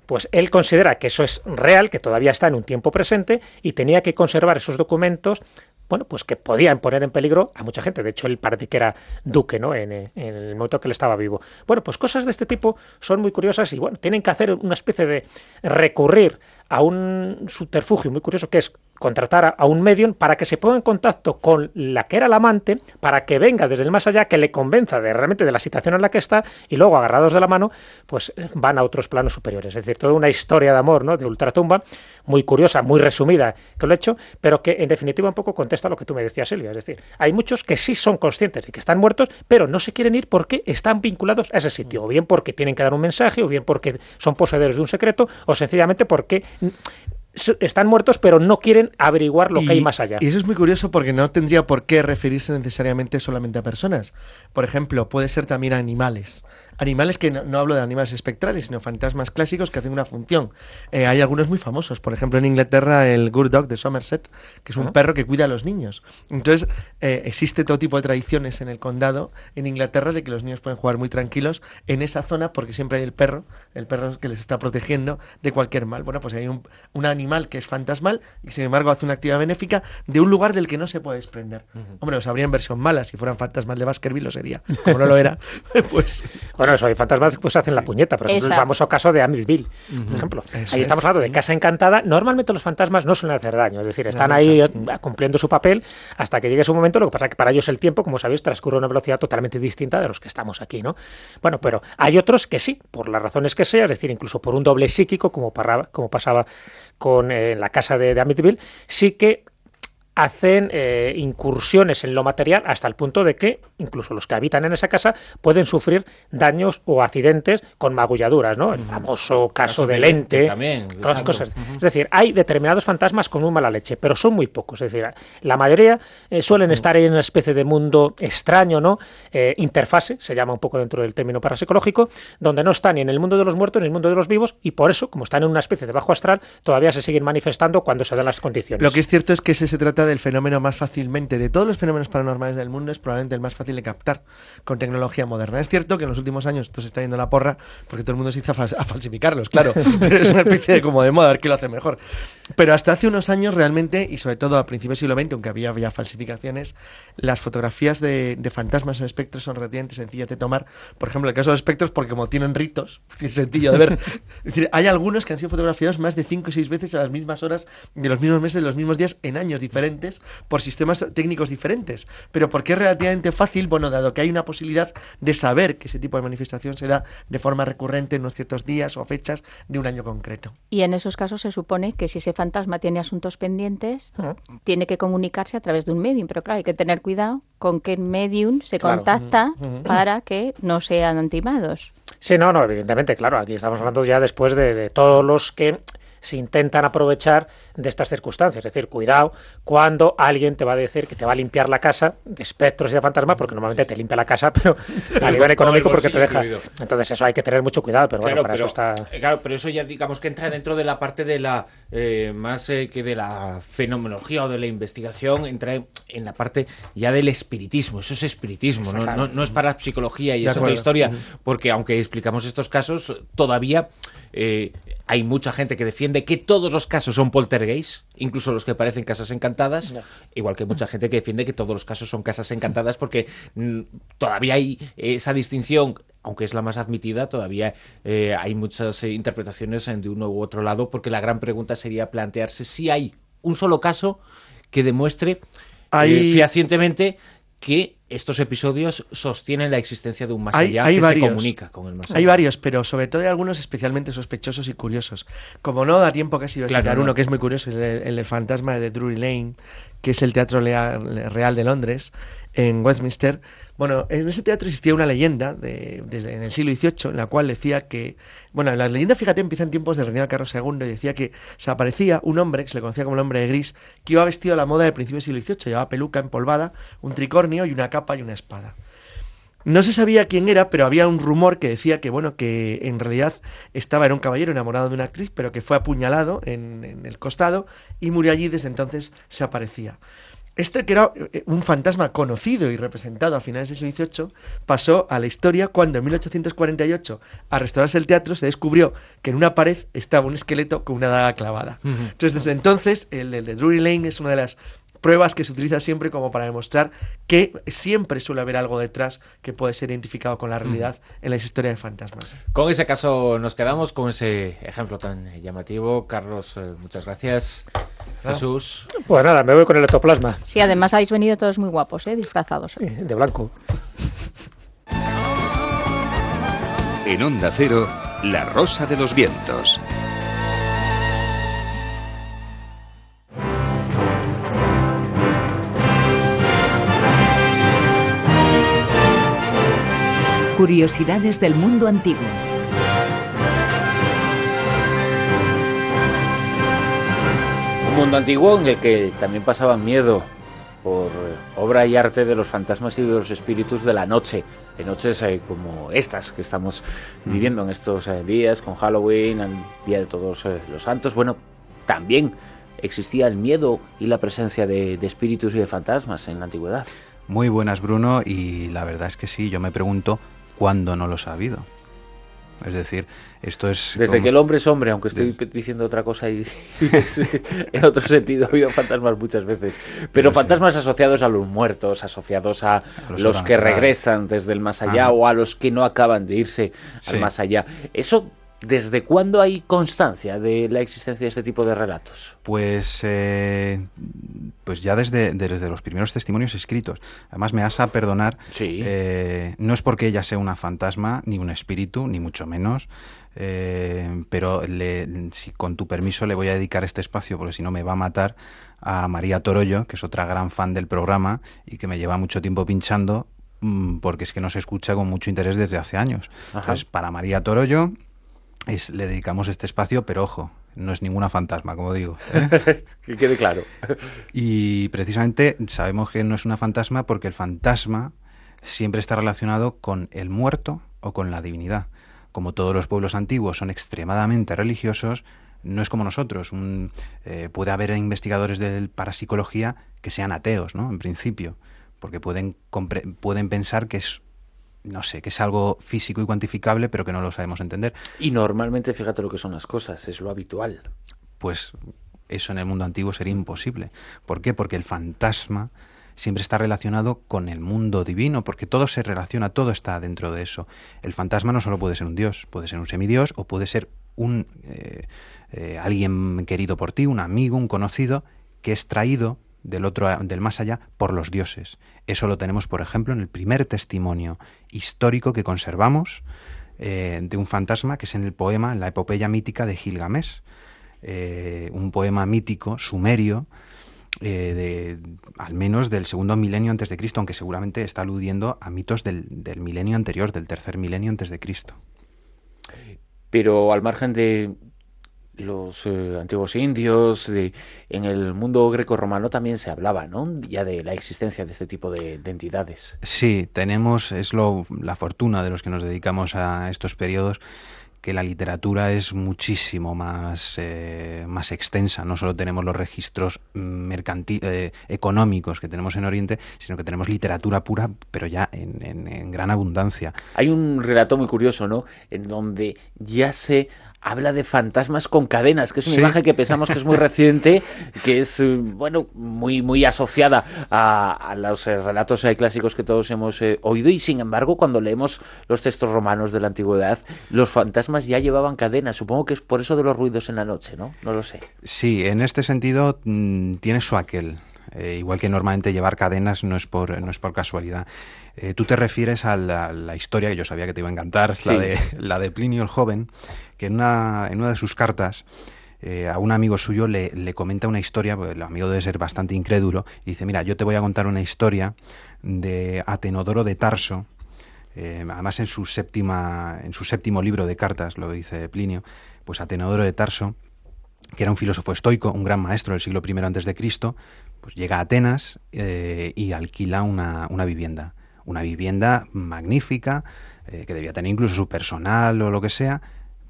pues él considera que eso es real, que todavía está en un tiempo presente y tenía que conservar esos documentos, bueno, pues que podían poner en peligro a mucha gente. De hecho, él parece que era duque, ¿no?, en, en el momento que él estaba vivo. Bueno, pues cosas de este tipo son muy curiosas y, bueno, tienen que hacer una especie de recurrir a un subterfugio muy curioso, que es contratar a, a un medium para que se ponga en contacto con la que era la amante, para que venga desde el más allá, que le convenza de realmente de la situación en la que está, y luego, agarrados de la mano, pues van a otros planos superiores. Es decir, toda una historia de amor, ¿no?, de ultratumba, muy curiosa, muy resumida, que lo he hecho, pero que en definitiva un poco contesta lo que tú me decías, Silvia. Es decir, hay muchos que sí son conscientes de que están muertos, pero no se quieren ir porque están vinculados a ese sitio, o bien porque tienen que dar un mensaje, o bien porque son poseedores de un secreto, o sencillamente porque están muertos pero no quieren averiguar lo y, que hay más allá. Y eso es muy curioso porque no tendría por qué referirse necesariamente solamente a personas. Por ejemplo, puede ser también a animales. Animales que no, no hablo de animales espectrales, sino fantasmas clásicos que hacen una función. Eh, hay algunos muy famosos. Por ejemplo, en Inglaterra, el Good Dog de Somerset, que es un uh-huh. perro que cuida a los niños. Entonces, eh, existe todo tipo de tradiciones en el condado, en Inglaterra, de que los niños pueden jugar muy tranquilos en esa zona porque siempre hay el perro, el perro que les está protegiendo de cualquier mal. Bueno, pues hay un, un animal que es fantasmal y, sin embargo, hace una actividad benéfica de un lugar del que no se puede desprender. Uh-huh. Hombre, os habrían versión mala. Si fueran fantasmas de Baskerville lo sería. Como no lo era, pues... Bueno, eso, hay fantasmas que pues hacen sí. la puñeta, pero es el famoso caso de Amityville, uh-huh. por ejemplo. Eso ahí estamos es. hablando de Casa Encantada. Normalmente los fantasmas no suelen hacer daño, es decir, están no, ahí no. cumpliendo su papel hasta que llegue su momento. Lo que pasa es que para ellos el tiempo, como sabéis, transcurre a una velocidad totalmente distinta de los que estamos aquí, ¿no? Bueno, pero hay otros que sí, por las razones que sea, es decir, incluso por un doble psíquico, como, para, como pasaba con eh, la casa de, de Amityville, sí que hacen eh, incursiones en lo material hasta el punto de que incluso los que habitan en esa casa pueden sufrir daños o accidentes con magulladuras, ¿no? El famoso caso, caso de Lente, Lente también, todas cosas. Uh-huh. Es decir, hay determinados fantasmas con muy mala leche, pero son muy pocos. Es decir, la mayoría eh, suelen uh-huh. estar en una especie de mundo extraño, ¿no? Eh, interfase, se llama un poco dentro del término parapsicológico, donde no están ni en el mundo de los muertos ni en el mundo de los vivos, y por eso, como están en una especie de bajo astral, todavía se siguen manifestando cuando se dan las condiciones. Lo que es cierto es que ese se trata del fenómeno más fácilmente, de todos los fenómenos paranormales del mundo, es probablemente el más fácil de captar con tecnología moderna. Es cierto que en los últimos años esto se está yendo a la porra porque todo el mundo se hizo a, fal- a falsificarlos, claro, pero es una especie de como de moda, a ver quién lo hace mejor. Pero hasta hace unos años realmente, y sobre todo a principios del siglo veinte, aunque había ya falsificaciones, las fotografías de, de fantasmas o espectros son relativamente sencillas de tomar. Por ejemplo, el caso de espectros, porque como tienen ritos, es sencillo de ver. Es decir, hay algunos que han sido fotografiados más de cinco o seis veces a las mismas horas, de los mismos meses, de los mismos días, en años diferentes, por sistemas técnicos diferentes. Pero porque es relativamente fácil, bueno, dado que hay una posibilidad de saber que ese tipo de manifestación se da de forma recurrente en unos ciertos días o fechas de un año concreto. Y en esos casos se supone que si ese fantasma tiene asuntos pendientes, uh-huh. tiene que comunicarse a través de un medium, pero claro, hay que tener cuidado con qué medium se claro. contacta uh-huh. para que no sean timados. Sí, no, no, evidentemente, claro, aquí estamos hablando ya después de, de todos los que se intentan aprovechar de estas circunstancias. Es decir, cuidado cuando alguien te va a decir que te va a limpiar la casa de espectros y de fantasmas, porque normalmente te limpia la casa, pero a nivel económico porque te deja. Incluido. Entonces eso hay que tener mucho cuidado, pero claro, bueno, para pero, eso está... Claro, pero eso ya digamos que entra dentro de la parte de la, eh, más eh, que de la fenomenología o de la investigación, entra en la parte ya del espiritismo. Eso es espiritismo, ¿no? No, no es parapsicología y es otra historia, porque aunque explicamos estos casos, todavía eh, hay mucha gente que defiende que todos los casos son poltergeist, incluso los que parecen casas encantadas, no. igual que mucha gente que defiende que todos los casos son casas encantadas, porque mm, todavía hay esa distinción, aunque es la más admitida, todavía eh, hay muchas eh, interpretaciones de uno u otro lado, porque la gran pregunta sería plantearse si hay un solo caso que demuestre hay... eh, fehacientemente que estos episodios sostienen la existencia de un más allá hay, hay que varios, se comunica con el más allá. Hay varios, pero sobre todo hay algunos especialmente sospechosos y curiosos. Como no da tiempo casi a explicar claro, uno no. que es muy curioso, el, el, el fantasma de Drury Lane, que es el Teatro Real de Londres, en Westminster. Bueno, en ese teatro existía una leyenda de, desde en el siglo dieciocho, en la cual decía que... Bueno, la leyenda, fíjate, empieza en tiempos del reinado de Carlos segundo, y decía que se aparecía un hombre, que se le conocía como el hombre de gris, que iba vestido a la moda de principios del siglo dieciocho, llevaba peluca empolvada, un tricornio y una capa y una espada. No se sabía quién era, pero había un rumor que decía que, bueno, que en realidad estaba, era un caballero enamorado de una actriz, pero que fue apuñalado en, en el costado y murió allí, desde entonces se aparecía. Este, que era un fantasma conocido y representado a finales del siglo dieciocho, pasó a la historia cuando en mil ochocientos cuarenta y ocho, al restaurarse el teatro, se descubrió que en una pared estaba un esqueleto con una daga clavada. Uh-huh. Entonces, desde entonces, el, el de Drury Lane es una de las pruebas que se utiliza siempre como para demostrar que siempre suele haber algo detrás que puede ser identificado con la realidad mm. en las historias de fantasmas. Con ese caso nos quedamos, con ese ejemplo tan llamativo. Carlos, eh, muchas gracias. Ah. Jesús. Pues nada, me voy con el ectoplasma. Sí, además habéis venido todos muy guapos, ¿eh? Disfrazados. De blanco. En Onda Cero, La Rosa de los Vientos. Curiosidades del mundo antiguo. Un mundo antiguo en el que también pasaban miedo por obra y arte de los fantasmas y de los espíritus de la noche, en noches eh, como estas que estamos viviendo en estos eh, días, con Halloween, el Día de Todos eh, los Santos. Bueno, también existía el miedo y la presencia de, de espíritus y de fantasmas en la antigüedad. Muy buenas, Bruno, y la verdad es que sí, yo me pregunto ¿cuándo no los ha habido? Es decir, esto es... Desde como... que el hombre es hombre, aunque estoy Des... diciendo otra cosa y, y en otro sentido ha habido fantasmas muchas veces. Pero, Pero fantasmas sí. asociados a los muertos, asociados a, a los, los que regresan desde el más allá, ah. o a los que no acaban de irse sí. al más allá. Eso... ¿Desde cuándo hay constancia de la existencia de este tipo de relatos? Pues, eh, pues ya desde, desde los primeros testimonios escritos. Además, me vas a perdonar, sí. eh, no es porque ella sea una fantasma, ni un espíritu, ni mucho menos, eh, pero le, si, con tu permiso le voy a dedicar este espacio, porque si no me va a matar, a María Torollo, que es otra gran fan del programa y que me lleva mucho tiempo pinchando, porque es que nos escucha con mucho interés desde hace años. Ajá. Entonces, para María Torollo... Es, le dedicamos este espacio, pero ojo, no es ninguna fantasma, como digo, ¿eh? Que quede claro. Y precisamente sabemos que no es una fantasma porque el fantasma siempre está relacionado con el muerto o con la divinidad. Como todos los pueblos antiguos son extremadamente religiosos, no es como nosotros. Un, eh, puede haber investigadores de parapsicología que sean ateos, ¿no? En principio, porque pueden, compre- pueden pensar que es... no sé, que es algo físico y cuantificable, pero que no lo sabemos entender. Y normalmente, fíjate lo que son las cosas, es lo habitual. Pues eso en el mundo antiguo sería imposible. ¿Por qué? Porque el fantasma siempre está relacionado con el mundo divino, porque todo se relaciona, todo está dentro de eso. El fantasma no solo puede ser un dios, puede ser un semidios o puede ser un eh, eh, alguien querido por ti, un amigo, un conocido, que es traído del otro, del más allá, por los dioses. Eso lo tenemos, por ejemplo, en el primer testimonio histórico que conservamos eh, de un fantasma, que es en el poema, en la epopeya mítica de Gilgamesh, eh, un poema mítico sumerio, eh, de, al menos del segundo milenio antes de Cristo, aunque seguramente está aludiendo a mitos del, del milenio anterior, del tercer milenio antes de Cristo. Pero al margen de los eh, antiguos indios, de, en el mundo greco-romano también se hablaba, ¿no?, ya de la existencia de este tipo de, de entidades. Sí, tenemos, es lo, la fortuna de los que nos dedicamos a estos periodos, que la literatura es muchísimo más, eh, más extensa. No solo tenemos los registros mercantil, eh, económicos que tenemos en Oriente, sino que tenemos literatura pura, pero ya en, en, en gran abundancia. Hay un relato muy curioso, ¿no?, en donde ya se habla de fantasmas con cadenas, que es una sí. imagen que pensamos que es muy reciente, que es, bueno, muy muy asociada a, a los eh, relatos eh, clásicos que todos hemos eh, oído, y sin embargo, cuando leemos los textos romanos de la antigüedad, los fantasmas ya llevaban cadenas. Supongo que es por eso de los ruidos en la noche, ¿no? No lo sé. Sí, en este sentido mmm, tiene su aquel. Eh, igual que normalmente llevar cadenas no es por, no es por casualidad. Eh, tú te refieres a la, la historia que yo sabía que te iba a encantar, sí. la, de, la de Plinio el Joven, que en una, en una de sus cartas eh, a un amigo suyo le, le comenta una historia, porque el amigo debe ser bastante incrédulo, y dice, mira, yo te voy a contar una historia de Atenodoro de Tarso, eh, además en su, séptima, en su séptimo libro de cartas, lo dice Plinio, pues Atenodoro de Tarso, que era un filósofo estoico, un gran maestro del siglo primero antes de Cristo, pues llega a Atenas eh, y alquila una, una vivienda. Una vivienda magnífica, eh, que debía tener incluso su personal o lo que sea,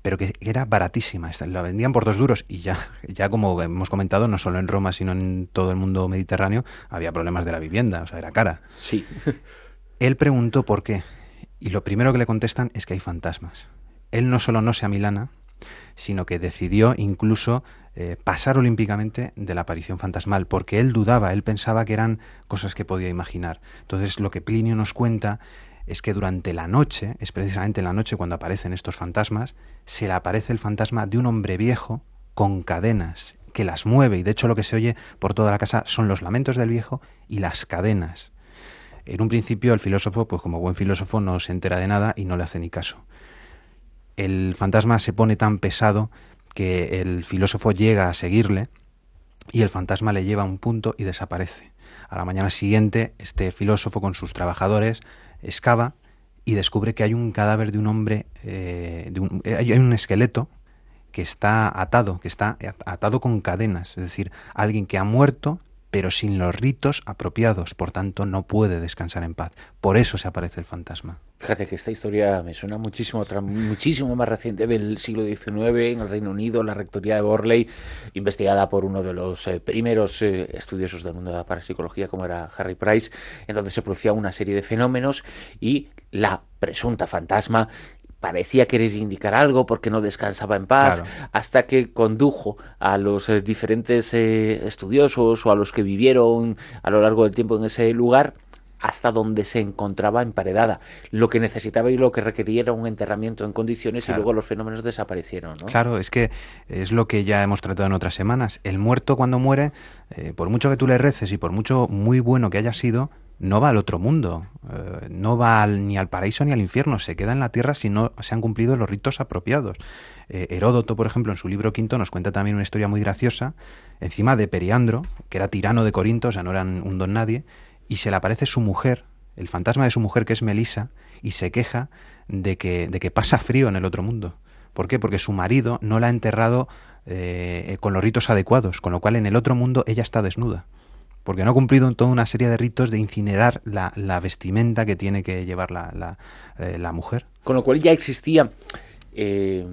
pero que era baratísima, la vendían por dos duros y ya, ya como hemos comentado, no solo en Roma, sino en todo el mundo mediterráneo, había problemas de la vivienda, o sea, era cara. Sí. Él preguntó por qué, y lo primero que le contestan es que hay fantasmas. Él no solo no se amilana, sino que decidió incluso eh, pasar olímpicamente de la aparición fantasmal, porque él dudaba, él pensaba que eran cosas que podía imaginar. Entonces, lo que Plinio nos cuenta es que durante la noche, es precisamente en la noche cuando aparecen estos fantasmas, se le aparece el fantasma de un hombre viejo con cadenas, que las mueve, y de hecho lo que se oye por toda la casa son los lamentos del viejo y las cadenas. En un principio el filósofo, pues como buen filósofo, no se entera de nada y no le hace ni caso. El fantasma se pone tan pesado que el filósofo llega a seguirle y el fantasma le lleva a un punto y desaparece. A la mañana siguiente, este filósofo con sus trabajadores excava y descubre que hay un cadáver de un hombre, eh, de un, hay un esqueleto que está atado, que está atado con cadenas, es decir, alguien que ha muerto pero sin los ritos apropiados, por tanto no puede descansar en paz. Por eso se aparece el fantasma. Fíjate que esta historia me suena muchísimo, otra, muchísimo más reciente, del siglo diecinueve, en el Reino Unido, la rectoría de Borley, investigada por uno de los eh, primeros eh, estudiosos del mundo de la parapsicología, como era Harry Price, en donde se producía una serie de fenómenos y la presunta fantasma parecía querer indicar algo porque no descansaba en paz, claro, hasta que condujo a los eh, diferentes eh, estudiosos o a los que vivieron a lo largo del tiempo en ese lugar hasta donde se encontraba emparedada. Lo que necesitaba y lo que requería era un enterramiento en condiciones, claro, y luego los fenómenos desaparecieron, ¿no? Claro, es que es lo que ya hemos tratado en otras semanas. El muerto cuando muere, eh, por mucho que tú le reces y por mucho muy bueno que haya sido, no va al otro mundo, eh, no va al, ni al paraíso ni al infierno, se queda en la tierra si no se han cumplido los ritos apropiados. Eh, Heródoto, por ejemplo, en su libro quinto nos cuenta también una historia muy graciosa, encima de Periandro, que era tirano de Corinto, o sea, no era un don nadie, y se le aparece su mujer, el fantasma de su mujer, que es Melisa, y se queja de que, de que pasa frío en el otro mundo. ¿Por qué? Porque su marido no la ha enterrado eh, con los ritos adecuados, con lo cual en el otro mundo ella está desnuda, porque no ha cumplido toda una serie de ritos de incinerar la, la vestimenta que tiene que llevar la, la, eh, la mujer. Con lo cual ya existía, eh,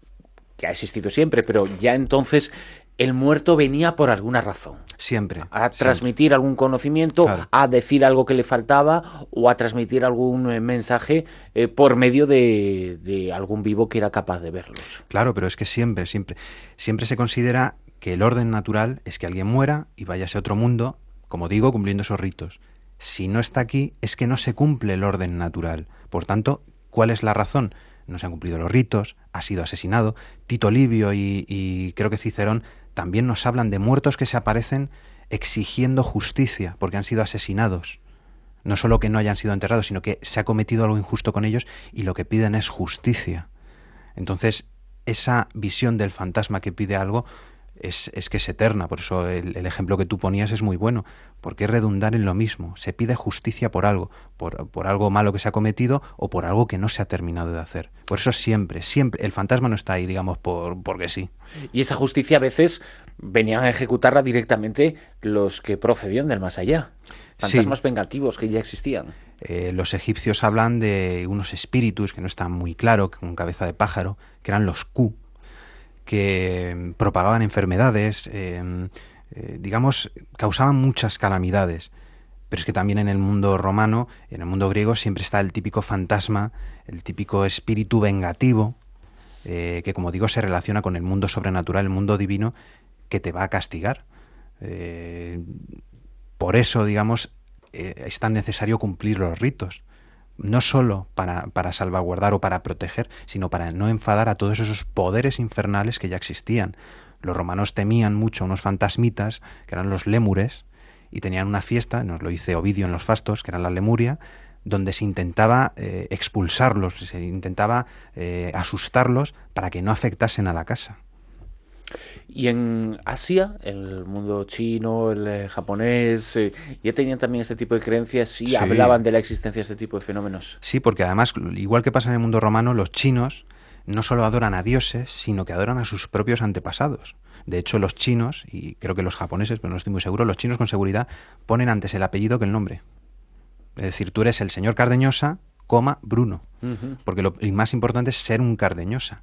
que ha existido siempre, pero ya entonces el muerto venía por alguna razón. Siempre. A transmitir siempre. algún conocimiento, claro, a decir algo que le faltaba o a transmitir algún eh, mensaje eh, por medio de, de algún vivo que era capaz de verlos. Claro, pero es que siempre, siempre, siempre se considera que el orden natural es que alguien muera y vaya a otro mundo, como digo, cumpliendo esos ritos. Si no está aquí, es que no se cumple el orden natural. Por tanto, ¿cuál es la razón? No se han cumplido los ritos, ha sido asesinado. Tito Livio y, y creo que Cicerón también nos hablan de muertos que se aparecen exigiendo justicia porque han sido asesinados. No solo que no hayan sido enterrados, sino que se ha cometido algo injusto con ellos y lo que piden es justicia. Entonces, esa visión del fantasma que pide algo Es, es que es eterna, por eso el, el ejemplo que tú ponías es muy bueno, porque es redundar en lo mismo, se pide justicia por algo, por, por algo malo que se ha cometido o por algo que no se ha terminado de hacer. Por eso siempre, siempre, el fantasma no está ahí, digamos, por porque sí. Y esa justicia a veces venían a ejecutarla directamente los que procedían del más allá, fantasmas sí. vengativos que ya existían. Eh, los egipcios hablan de unos espíritus que no están muy claros, con cabeza de pájaro, que eran los Ku, que propagaban enfermedades, eh, eh, digamos, causaban muchas calamidades. Pero es que también en el mundo romano, en el mundo griego, siempre está el típico fantasma, el típico espíritu vengativo, eh, que como digo, se relaciona con el mundo sobrenatural, el mundo divino, que te va a castigar. Eh, por eso, digamos, eh, es tan necesario cumplir los ritos. No solo para, para salvaguardar o para proteger, sino para no enfadar a todos esos poderes infernales que ya existían. Los romanos temían mucho unos fantasmitas, que eran los lémures, y tenían una fiesta, nos lo dice Ovidio en los Fastos, que era la Lemuria, donde se intentaba eh, expulsarlos, se intentaba eh, asustarlos para que no afectasen a la casa. Y en Asia, el mundo chino, el eh, japonés, eh, ya tenían también este tipo de creencias y sí. hablaban de la existencia de este tipo de fenómenos. Sí, porque además, igual que pasa en el mundo romano, los chinos no solo adoran a dioses, sino que adoran a sus propios antepasados. De hecho, los chinos, y creo que los japoneses, pero no estoy muy seguro, los chinos con seguridad ponen antes el apellido que el nombre. Es decir, tú eres el señor Cardeñosa, coma, Bruno. Uh-huh. Porque lo más importante es ser un Cardeñosa.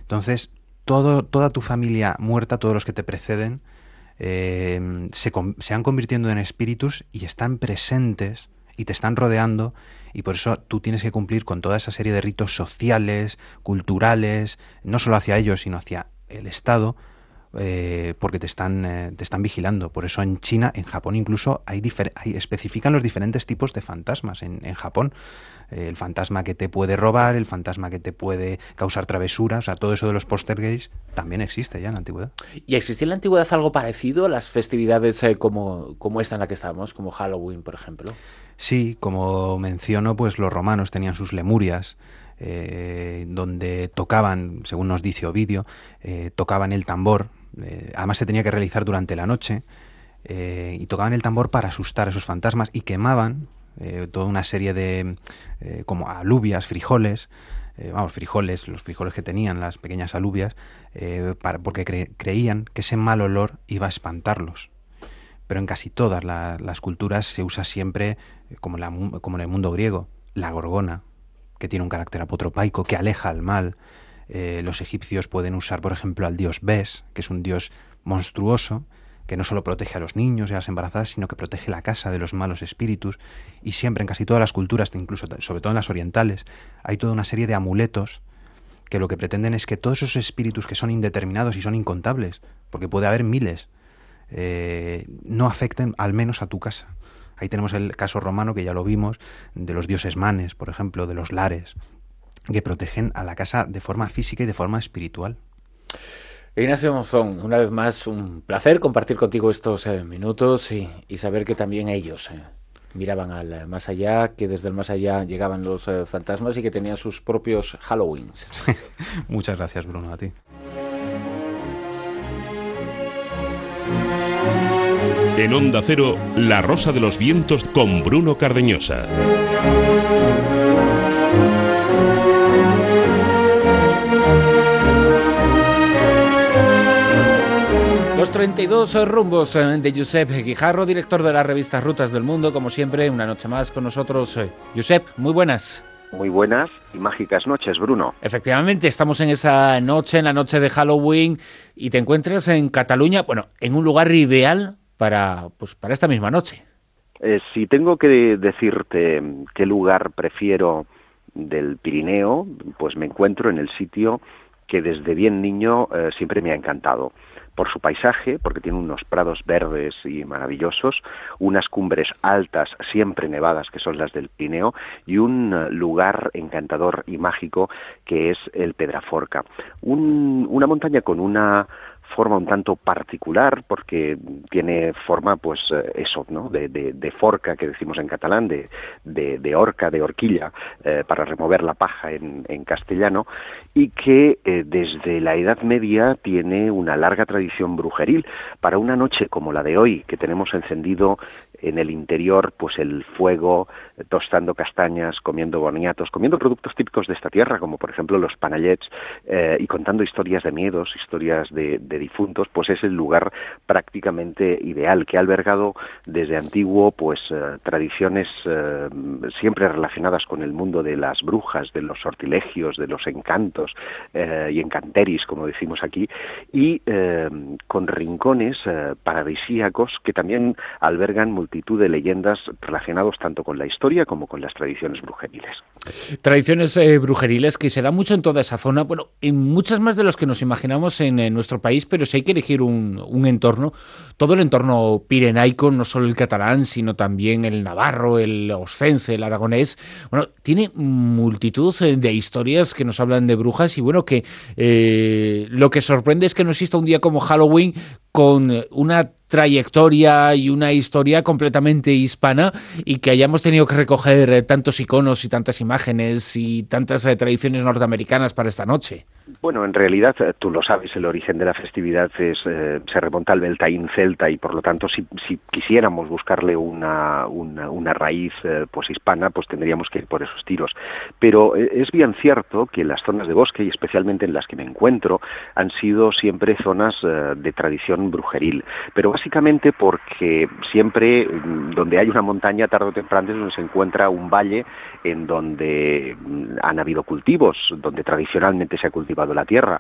Entonces, todo, toda tu familia muerta, todos los que te preceden, eh, se, se van convirtiendo en espíritus y están presentes y te están rodeando, y por eso tú tienes que cumplir con toda esa serie de ritos sociales, culturales, no solo hacia ellos, sino hacia el Estado, eh, porque te están, eh, te están vigilando. Por eso en China, en Japón incluso, hay, hay especifican los diferentes tipos de fantasmas en, en Japón. Eh, el fantasma que te puede robar, el fantasma que te puede causar travesuras, o sea, todo eso de los poltergeist también existe ya en la antigüedad. ¿Y existía en la antigüedad algo parecido a las festividades eh, como, como esta en la que estamos, como Halloween, por ejemplo? Sí, como menciono, pues los romanos tenían sus lemurias, eh, donde tocaban, según nos dice Ovidio, eh, tocaban el tambor, eh, además se tenía que realizar durante la noche, eh, y tocaban el tambor para asustar a esos fantasmas y quemaban eh, toda una serie de, eh, como alubias, frijoles, eh, vamos, frijoles, los frijoles que tenían, las pequeñas alubias, eh, para, porque cre- creían que ese mal olor iba a espantarlos. Pero en casi todas la, las culturas se usa siempre, como, la, como en el mundo griego, la gorgona, que tiene un carácter apotropaico, que aleja al mal. Eh, los egipcios pueden usar, por ejemplo, al dios Bes, que es un dios monstruoso, que no solo protege a los niños y a las embarazadas, sino que protege la casa de los malos espíritus. Y siempre, en casi todas las culturas, incluso sobre todo en las orientales, hay toda una serie de amuletos que lo que pretenden es que todos esos espíritus que son indeterminados y son incontables, porque puede haber miles, eh, no afecten al menos a tu casa. Ahí tenemos el caso romano, que ya lo vimos, de los dioses manes, por ejemplo, de los lares, que protegen a la casa de forma física y de forma espiritual. Ignacio Monzón, una vez más, un placer compartir contigo estos eh, minutos y, y saber que también ellos eh, miraban al eh, más allá, que desde el más allá llegaban los eh, fantasmas y que tenían sus propios Halloweens. Muchas gracias, Bruno, a ti. En Onda Cero, La Rosa de los Vientos con Bruno Cardeñosa. Los treinta y dos rumbos de Josep Guijarro, director de la revista Rutas del Mundo. Como siempre, una noche más con nosotros. Josep, muy buenas. Muy buenas y mágicas noches, Bruno. Efectivamente, estamos en esa noche, en la noche de Halloween, y te encuentras en Cataluña, bueno, en un lugar ideal para, pues, para esta misma noche. Eh, si tengo que decirte qué lugar prefiero del Pirineo, pues me encuentro en el sitio que desde bien niño eh, siempre me ha encantado. Por su paisaje, porque tiene unos prados verdes y maravillosos, unas cumbres altas, siempre nevadas, que son las del Pirineo, y un lugar encantador y mágico que es el Pedraforca. Un, una montaña con una forma un tanto particular, porque tiene forma, pues, eso, ¿no?, de, de, de forca, que decimos en catalán, de, de, de horca, de horquilla, eh, para remover la paja en, en castellano, y que eh, desde la Edad Media tiene una larga tradición brujeril. Para una noche como la de hoy, que tenemos encendido en el interior, pues el fuego, tostando castañas, comiendo boniatos, comiendo productos típicos de esta tierra, como por ejemplo los panellets, eh, y contando historias de miedos, historias de, de difuntos, pues es el lugar prácticamente ideal, que ha albergado desde antiguo pues eh, tradiciones eh, siempre relacionadas con el mundo de las brujas, de los sortilegios, de los encantos eh, y encanteris, como decimos aquí, y eh, con rincones eh, paradisíacos que también albergan multitud de leyendas relacionados tanto con la historia como con las tradiciones brujeriles. Tradiciones eh, brujeriles que se dan mucho en toda esa zona, bueno, en muchas más de los que nos imaginamos en, en nuestro país, pero si hay que elegir un, un entorno, todo el entorno pirenaico, no solo el catalán, sino también el navarro, el oscense, el aragonés, bueno, tiene multitud de historias que nos hablan de brujas y bueno, que eh, lo que sorprende es que no exista un día como Halloween con una trayectoria y una historia completamente hispana y que hayamos tenido que recoger eh, tantos iconos y tantas imágenes y tantas eh, tradiciones norteamericanas para esta noche. Bueno, en realidad, tú lo sabes, el origen de la festividad es, eh, se remonta al Beltaín celta y por lo tanto si, si quisiéramos buscarle una, una, una raíz eh, pues hispana, pues tendríamos que ir por esos tiros. Pero eh, es bien cierto que las zonas de bosque y especialmente en las que me encuentro han sido siempre zonas eh, de tradición brujeril, pero básicamente porque siempre donde hay una montaña, tarde o temprano es donde se encuentra un valle en donde han habido cultivos, donde tradicionalmente se ha cultivado cultivado la tierra,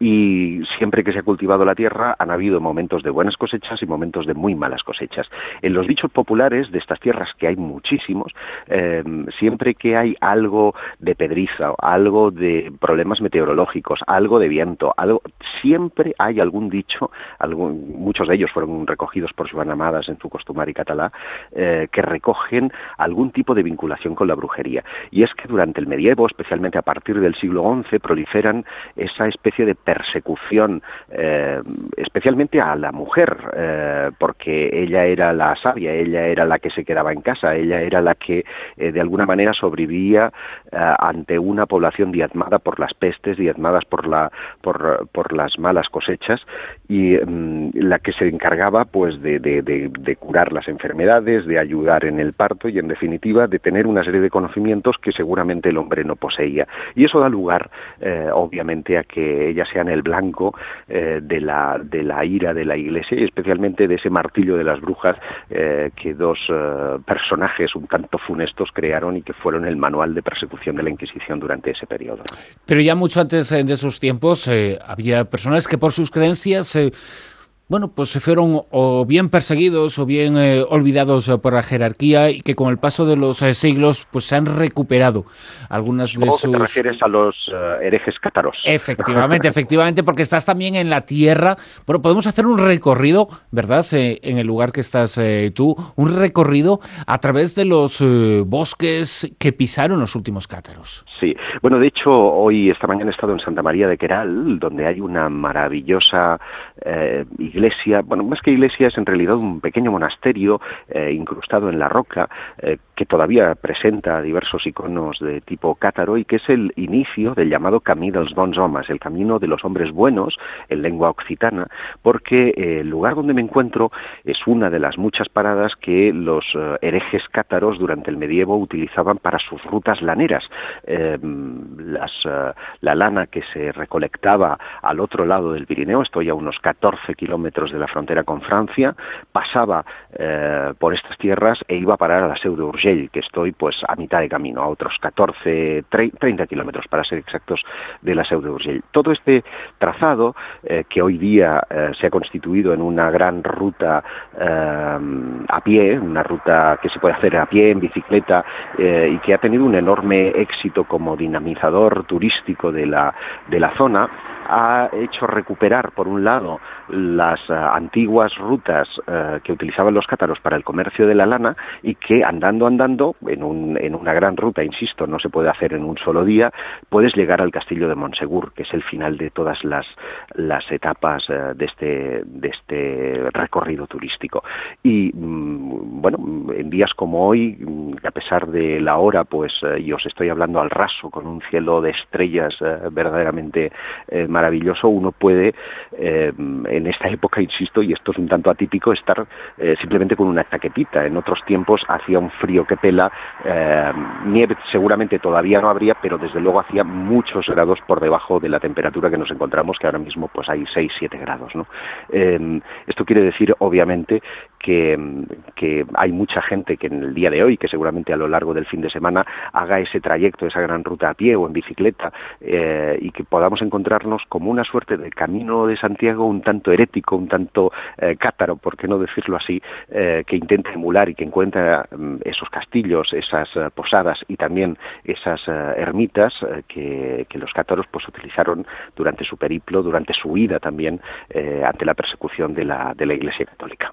y siempre que se ha cultivado la tierra han habido momentos de buenas cosechas y momentos de muy malas cosechas. En los dichos populares de estas tierras, que hay muchísimos, eh, siempre que hay algo de pedriza, algo de problemas meteorológicos, algo de viento, algo, siempre hay algún dicho, algún, muchos de ellos fueron recogidos por Joan Amades en su Costumari català, eh, que recogen algún tipo de vinculación con la brujería. Y es que durante el medievo, especialmente a partir del siglo once, proliferan esa especie de persecución, eh, especialmente a la mujer, eh, porque ella era la sabia, ella era la que se quedaba en casa, ella era la que eh, de alguna manera sobrevivía eh, ante una población diezmada por las pestes, diezmadas por la por, por las malas cosechas, y mm, la que se encargaba pues de, de, de, de curar las enfermedades, de ayudar en el parto y en definitiva de tener una serie de conocimientos que seguramente el hombre no poseía. Y eso da lugar eh, obviamente a que ellas sean el blanco eh, de la de la ira de la Iglesia y especialmente de ese martillo de las brujas eh, que dos eh, personajes un tanto funestos crearon y que fueron el manual de persecución de la Inquisición durante ese periodo. Pero ya mucho antes eh, de esos tiempos eh, había personas que por sus creencias eh, bueno, pues se fueron o bien perseguidos o bien eh, olvidados eh, por la jerarquía y que con el paso de los eh, siglos pues se han recuperado algunas de Supongo sus... que te refieres a los uh, herejes cátaros. Efectivamente, efectivamente, porque estás también en la tierra. Bueno, podemos hacer un recorrido, ¿verdad?, eh, en el lugar que estás eh, tú, un recorrido a través de los eh, bosques que pisaron los últimos cátaros. Sí, bueno, de hecho, hoy, esta mañana he estado en Santa María de Queral, donde hay una maravillosa eh, iglesia, bueno, más que iglesia, es en realidad un pequeño monasterio eh, incrustado en la roca, eh, que todavía presenta diversos iconos de tipo cátaro y que es el inicio del llamado Camí dels bons homes, el camino de los hombres buenos en lengua occitana, porque eh, el lugar donde me encuentro es una de las muchas paradas que los eh, herejes cátaros durante el medievo utilizaban para sus rutas laneras. Eh, las, uh, la lana que se recolectaba al otro lado del Pirineo, estoy a unos catorce kilómetros de la frontera con Francia, pasaba eh, por estas tierras e iba a parar a la Seu d'Urgell, que estoy pues a mitad de camino, a otros catorce, treinta kilómetros para ser exactos de la Seu d'Urgell. Todo este trazado eh, que hoy día eh, se ha constituido en una gran ruta eh, a pie, una ruta que se puede hacer a pie, en bicicleta, eh, y que ha tenido un enorme éxito como dinamizador turístico de la, de la zona, ha hecho recuperar, por un lado, las uh, antiguas rutas uh, que utilizaban los cátaros para el comercio de la lana y que, andando, andando, en, un, en una gran ruta, insisto, no se puede hacer en un solo día, puedes llegar al castillo de Montsegur, que es el final de todas las, las etapas uh, de, este, de este recorrido turístico. Y, mm, bueno, en días como hoy, a pesar de la hora, pues uh, yo os estoy hablando al raso, con un cielo de estrellas uh, verdaderamente eh, maravilloso, uno puede eh, en esta época, insisto, y esto es un tanto atípico, estar eh, simplemente con una chaquetita. En otros tiempos hacía un frío que pela, eh, nieve seguramente todavía no habría, pero desde luego hacía muchos grados por debajo de la temperatura que nos encontramos, que ahora mismo pues hay seis, siete grados, ¿no? Eh, esto quiere decir, obviamente, que, que hay mucha gente que en el día de hoy, que seguramente a lo largo del fin de semana haga ese trayecto, esa gran ruta a pie o en bicicleta, eh, y que podamos encontrarnos como una suerte de camino de Santiago un tanto herético, un tanto eh, cátaro, por qué no decirlo así, eh, que intenta emular y que encuentra eh, esos castillos, esas eh, posadas y también esas eh, ermitas eh, que, que los cátaros pues utilizaron durante su periplo, durante su huida también eh, ante la persecución de la, de la Iglesia Católica.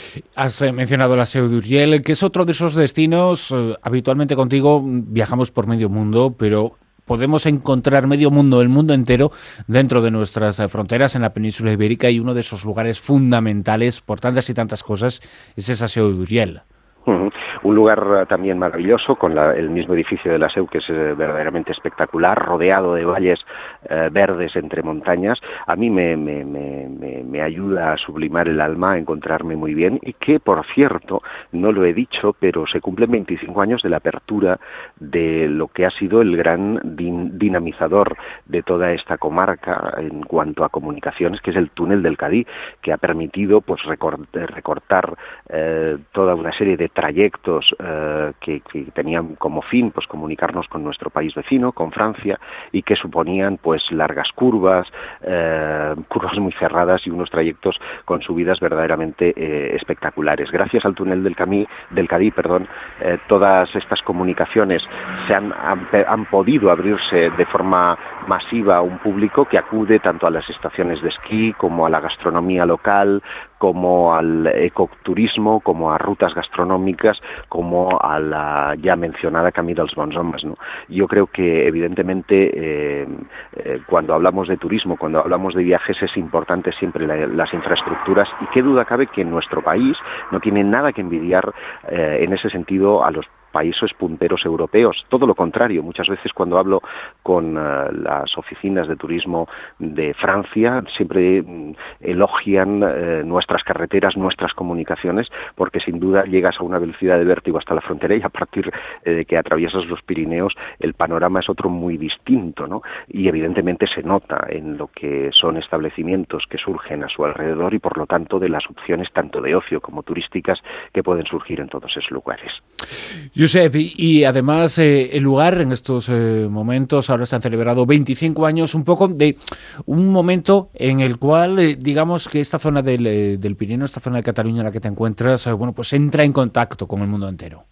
Has eh, mencionado la Seu d'Urgell, que es otro de esos destinos. Eh, habitualmente contigo viajamos por medio mundo, pero podemos encontrar medio mundo, el mundo entero, dentro de nuestras eh, fronteras en la península ibérica, y uno de esos lugares fundamentales por tantas y tantas cosas es esa Seu d'Urgell. Uh-huh. Un lugar también maravilloso, con la, el mismo edificio de la Seu, que es eh, verdaderamente espectacular, rodeado de valles eh, verdes entre montañas. A mí me, me, me, me, me ayuda a sublimar el alma, a encontrarme muy bien, y que, por cierto, no lo he dicho, pero se cumplen veinticinco años de la apertura de lo que ha sido el gran din, dinamizador de toda esta comarca en cuanto a comunicaciones, que es el túnel del Cadí, que ha permitido pues recortar, recortar eh, toda una serie de trayectos trayectos eh, que, que tenían como fin pues comunicarnos con nuestro país vecino, con Francia, y que suponían pues largas curvas, eh, curvas muy cerradas y unos trayectos con subidas verdaderamente eh, espectaculares. Gracias al túnel del Camí, del Cadí, perdón, eh, todas estas comunicaciones se han, han, han podido abrirse de forma masiva a un público que acude tanto a las estaciones de esquí como a la gastronomía local, como al ecoturismo, como a rutas gastronómicas, como a la ya mencionada Camí dels Bons Homes, ¿no? Yo creo que evidentemente eh, eh, cuando hablamos de turismo, cuando hablamos de viajes, es importante siempre la, las infraestructuras, y qué duda cabe que en nuestro país no tiene nada que envidiar eh, en ese sentido a los países punteros europeos. Todo lo contrario, muchas veces cuando hablo con uh, las oficinas de turismo de Francia, siempre mm, elogian uh, nuestras carreteras, nuestras comunicaciones, porque sin duda llegas a una velocidad de vértigo hasta la frontera, y a partir eh, de que atraviesas los Pirineos el panorama es otro muy distinto, ¿no? Y evidentemente se nota en lo que son establecimientos que surgen a su alrededor, y por lo tanto de las opciones tanto de ocio como turísticas que pueden surgir en todos esos lugares. Josep, y además eh, el lugar en estos eh, momentos, ahora se han celebrado veinticinco años, un poco de un momento en el cual, eh, digamos que esta zona del, eh, del Pirineo, esta zona de Cataluña en la que te encuentras, eh, bueno, pues entra en contacto con el mundo entero.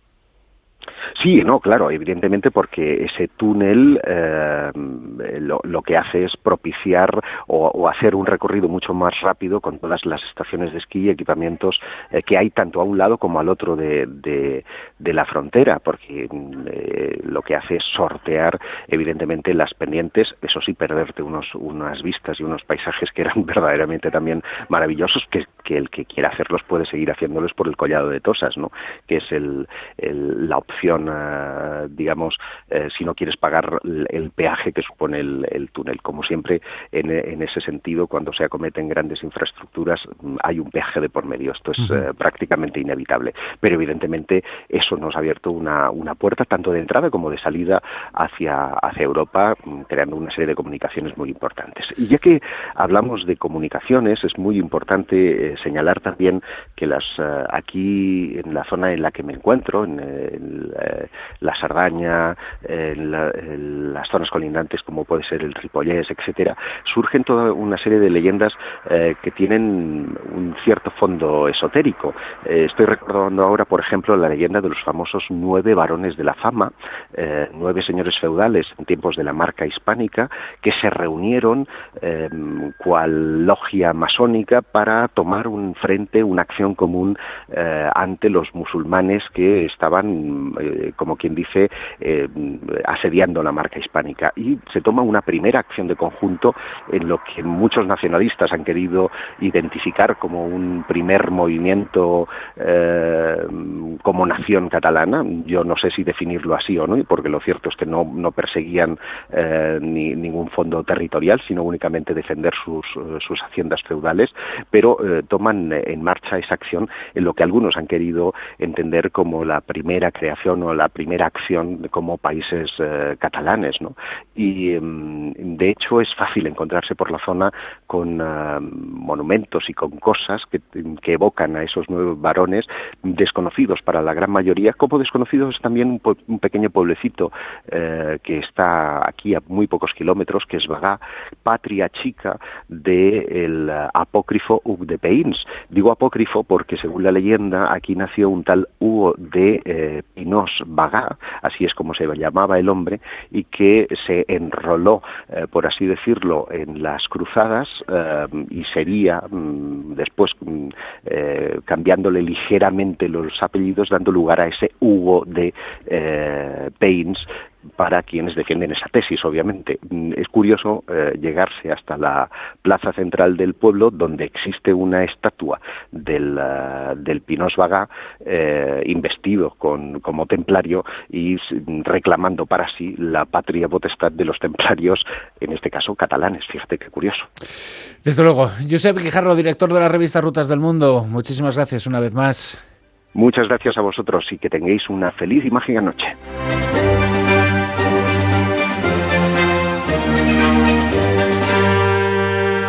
Sí, no, claro, evidentemente, porque ese túnel eh, lo, lo que hace es propiciar o, o hacer un recorrido mucho más rápido con todas las estaciones de esquí y equipamientos eh, que hay tanto a un lado como al otro de, de, de la frontera, porque eh, lo que hace es sortear evidentemente las pendientes, eso sí, perderte unos, unas vistas y unos paisajes que eran verdaderamente también maravillosos, que, que el que quiera hacerlos puede seguir haciéndolos por el Collado de Tosas, ¿no? Que es el, el, la opción, Uh, digamos, uh, si no quieres pagar el, el peaje que supone el, el túnel. Como siempre, en, en ese sentido, cuando se acometen grandes infraestructuras, um, hay un peaje de por medio. Esto es uh, prácticamente inevitable. Pero evidentemente eso nos ha abierto una, una puerta tanto de entrada como de salida hacia, hacia Europa, um, creando una serie de comunicaciones muy importantes. Y ya que hablamos de comunicaciones, es muy importante eh, señalar también que las uh, aquí en la zona en la que me encuentro, en el la Sardaña, en, la, en las zonas colindantes como puede ser el Ripollès, etcétera, surgen toda una serie de leyendas eh, que tienen un cierto fondo esotérico. Eh, estoy recordando ahora, por ejemplo, la leyenda de los famosos nueve varones de la fama, eh, nueve señores feudales en tiempos de la Marca Hispánica, que se reunieron eh, cual logia masónica para tomar un frente, una acción común eh, ante los musulmanes que estaban eh, como quien dice, eh, asediando la Marca Hispánica. Y se toma una primera acción de conjunto en lo que muchos nacionalistas han querido identificar como un primer movimiento eh, como nación catalana. Yo no sé si definirlo así o no, porque lo cierto es que no, no perseguían eh, ni, ningún fondo territorial, sino únicamente defender sus, sus haciendas feudales, pero eh, toman en marcha esa acción en lo que algunos han querido entender como la primera creación o la primera acción como países eh, catalanes, ¿no? Y eh, de hecho es fácil encontrarse por la zona con uh, monumentos y con cosas que, que evocan a esos nueve varones desconocidos para la gran mayoría, como desconocidos también un, po un pequeño pueblecito eh, que está aquí a muy pocos kilómetros, que es Bagà, patria chica del uh, apócrifo Hug de Peïns. Digo apócrifo porque según la leyenda aquí nació un tal Hugo de eh, Pinós Bagà, así es como se llamaba el hombre, y que se enroló, eh, por así decirlo, en las cruzadas eh, y sería mm, después mm, eh, cambiándole ligeramente los apellidos, dando lugar a ese Hugo de eh, Peïns, para quienes defienden esa tesis, obviamente. Es curioso eh, llegarse hasta la plaza central del pueblo, donde existe una estatua del, uh, del Pinós Bagà, eh, investido con, como templario y reclamando para sí la patria potestad de los templarios, en este caso catalanes. Fíjate qué curioso. Desde luego. Josep Guijarro, director de la revista Rutas del Mundo, muchísimas gracias una vez más. Muchas gracias a vosotros y que tengáis una feliz y mágica noche.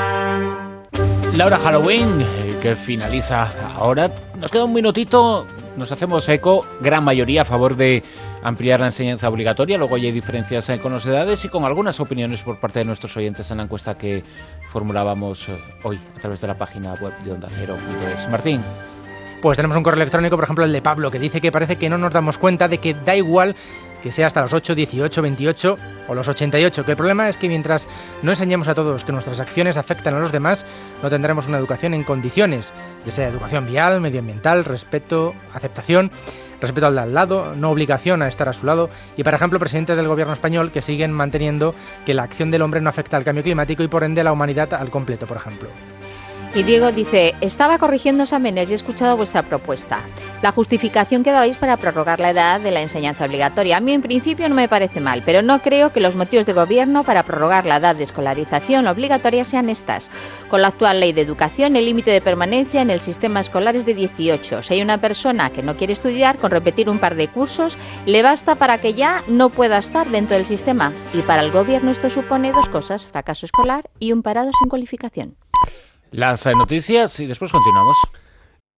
La hora Halloween, que finaliza ahora. Nos queda un minutito nos hacemos eco, gran mayoría a favor de ampliar la enseñanza obligatoria. Luego hay diferencias eh, con las edades y con algunas opiniones por parte de nuestros oyentes en la encuesta que formulábamos eh, hoy a través de la página web de Onda Cero punto es. Martín. Pues tenemos un correo electrónico, por ejemplo, el de Pablo, que dice que parece que no nos damos cuenta de que da igual que sea hasta los ocho, dieciocho, veintiocho o los ochenta y ocho, que el problema es que mientras no enseñemos a todos que nuestras acciones afectan a los demás, no tendremos una educación en condiciones, ya sea educación vial, medioambiental, respeto, aceptación, respeto al de al lado, no obligación a estar a su lado, y por ejemplo presidentes del gobierno español que siguen manteniendo que la acción del hombre no afecta al cambio climático y por ende a la humanidad al completo, por ejemplo. Y Diego dice, estaba corrigiendo exámenes y he escuchado vuestra propuesta. La justificación que dabais para prorrogar la edad de la enseñanza obligatoria. A mí en principio no me parece mal, pero no creo que los motivos del gobierno para prorrogar la edad de escolarización obligatoria sean estas. Con la actual ley de educación, el límite de permanencia en el sistema escolar es de dieciocho. Si hay una persona que no quiere estudiar, con repetir un par de cursos, le basta para que ya no pueda estar dentro del sistema. Y para el gobierno esto supone dos cosas, fracaso escolar y un parado sin cualificación. Las noticias y después continuamos.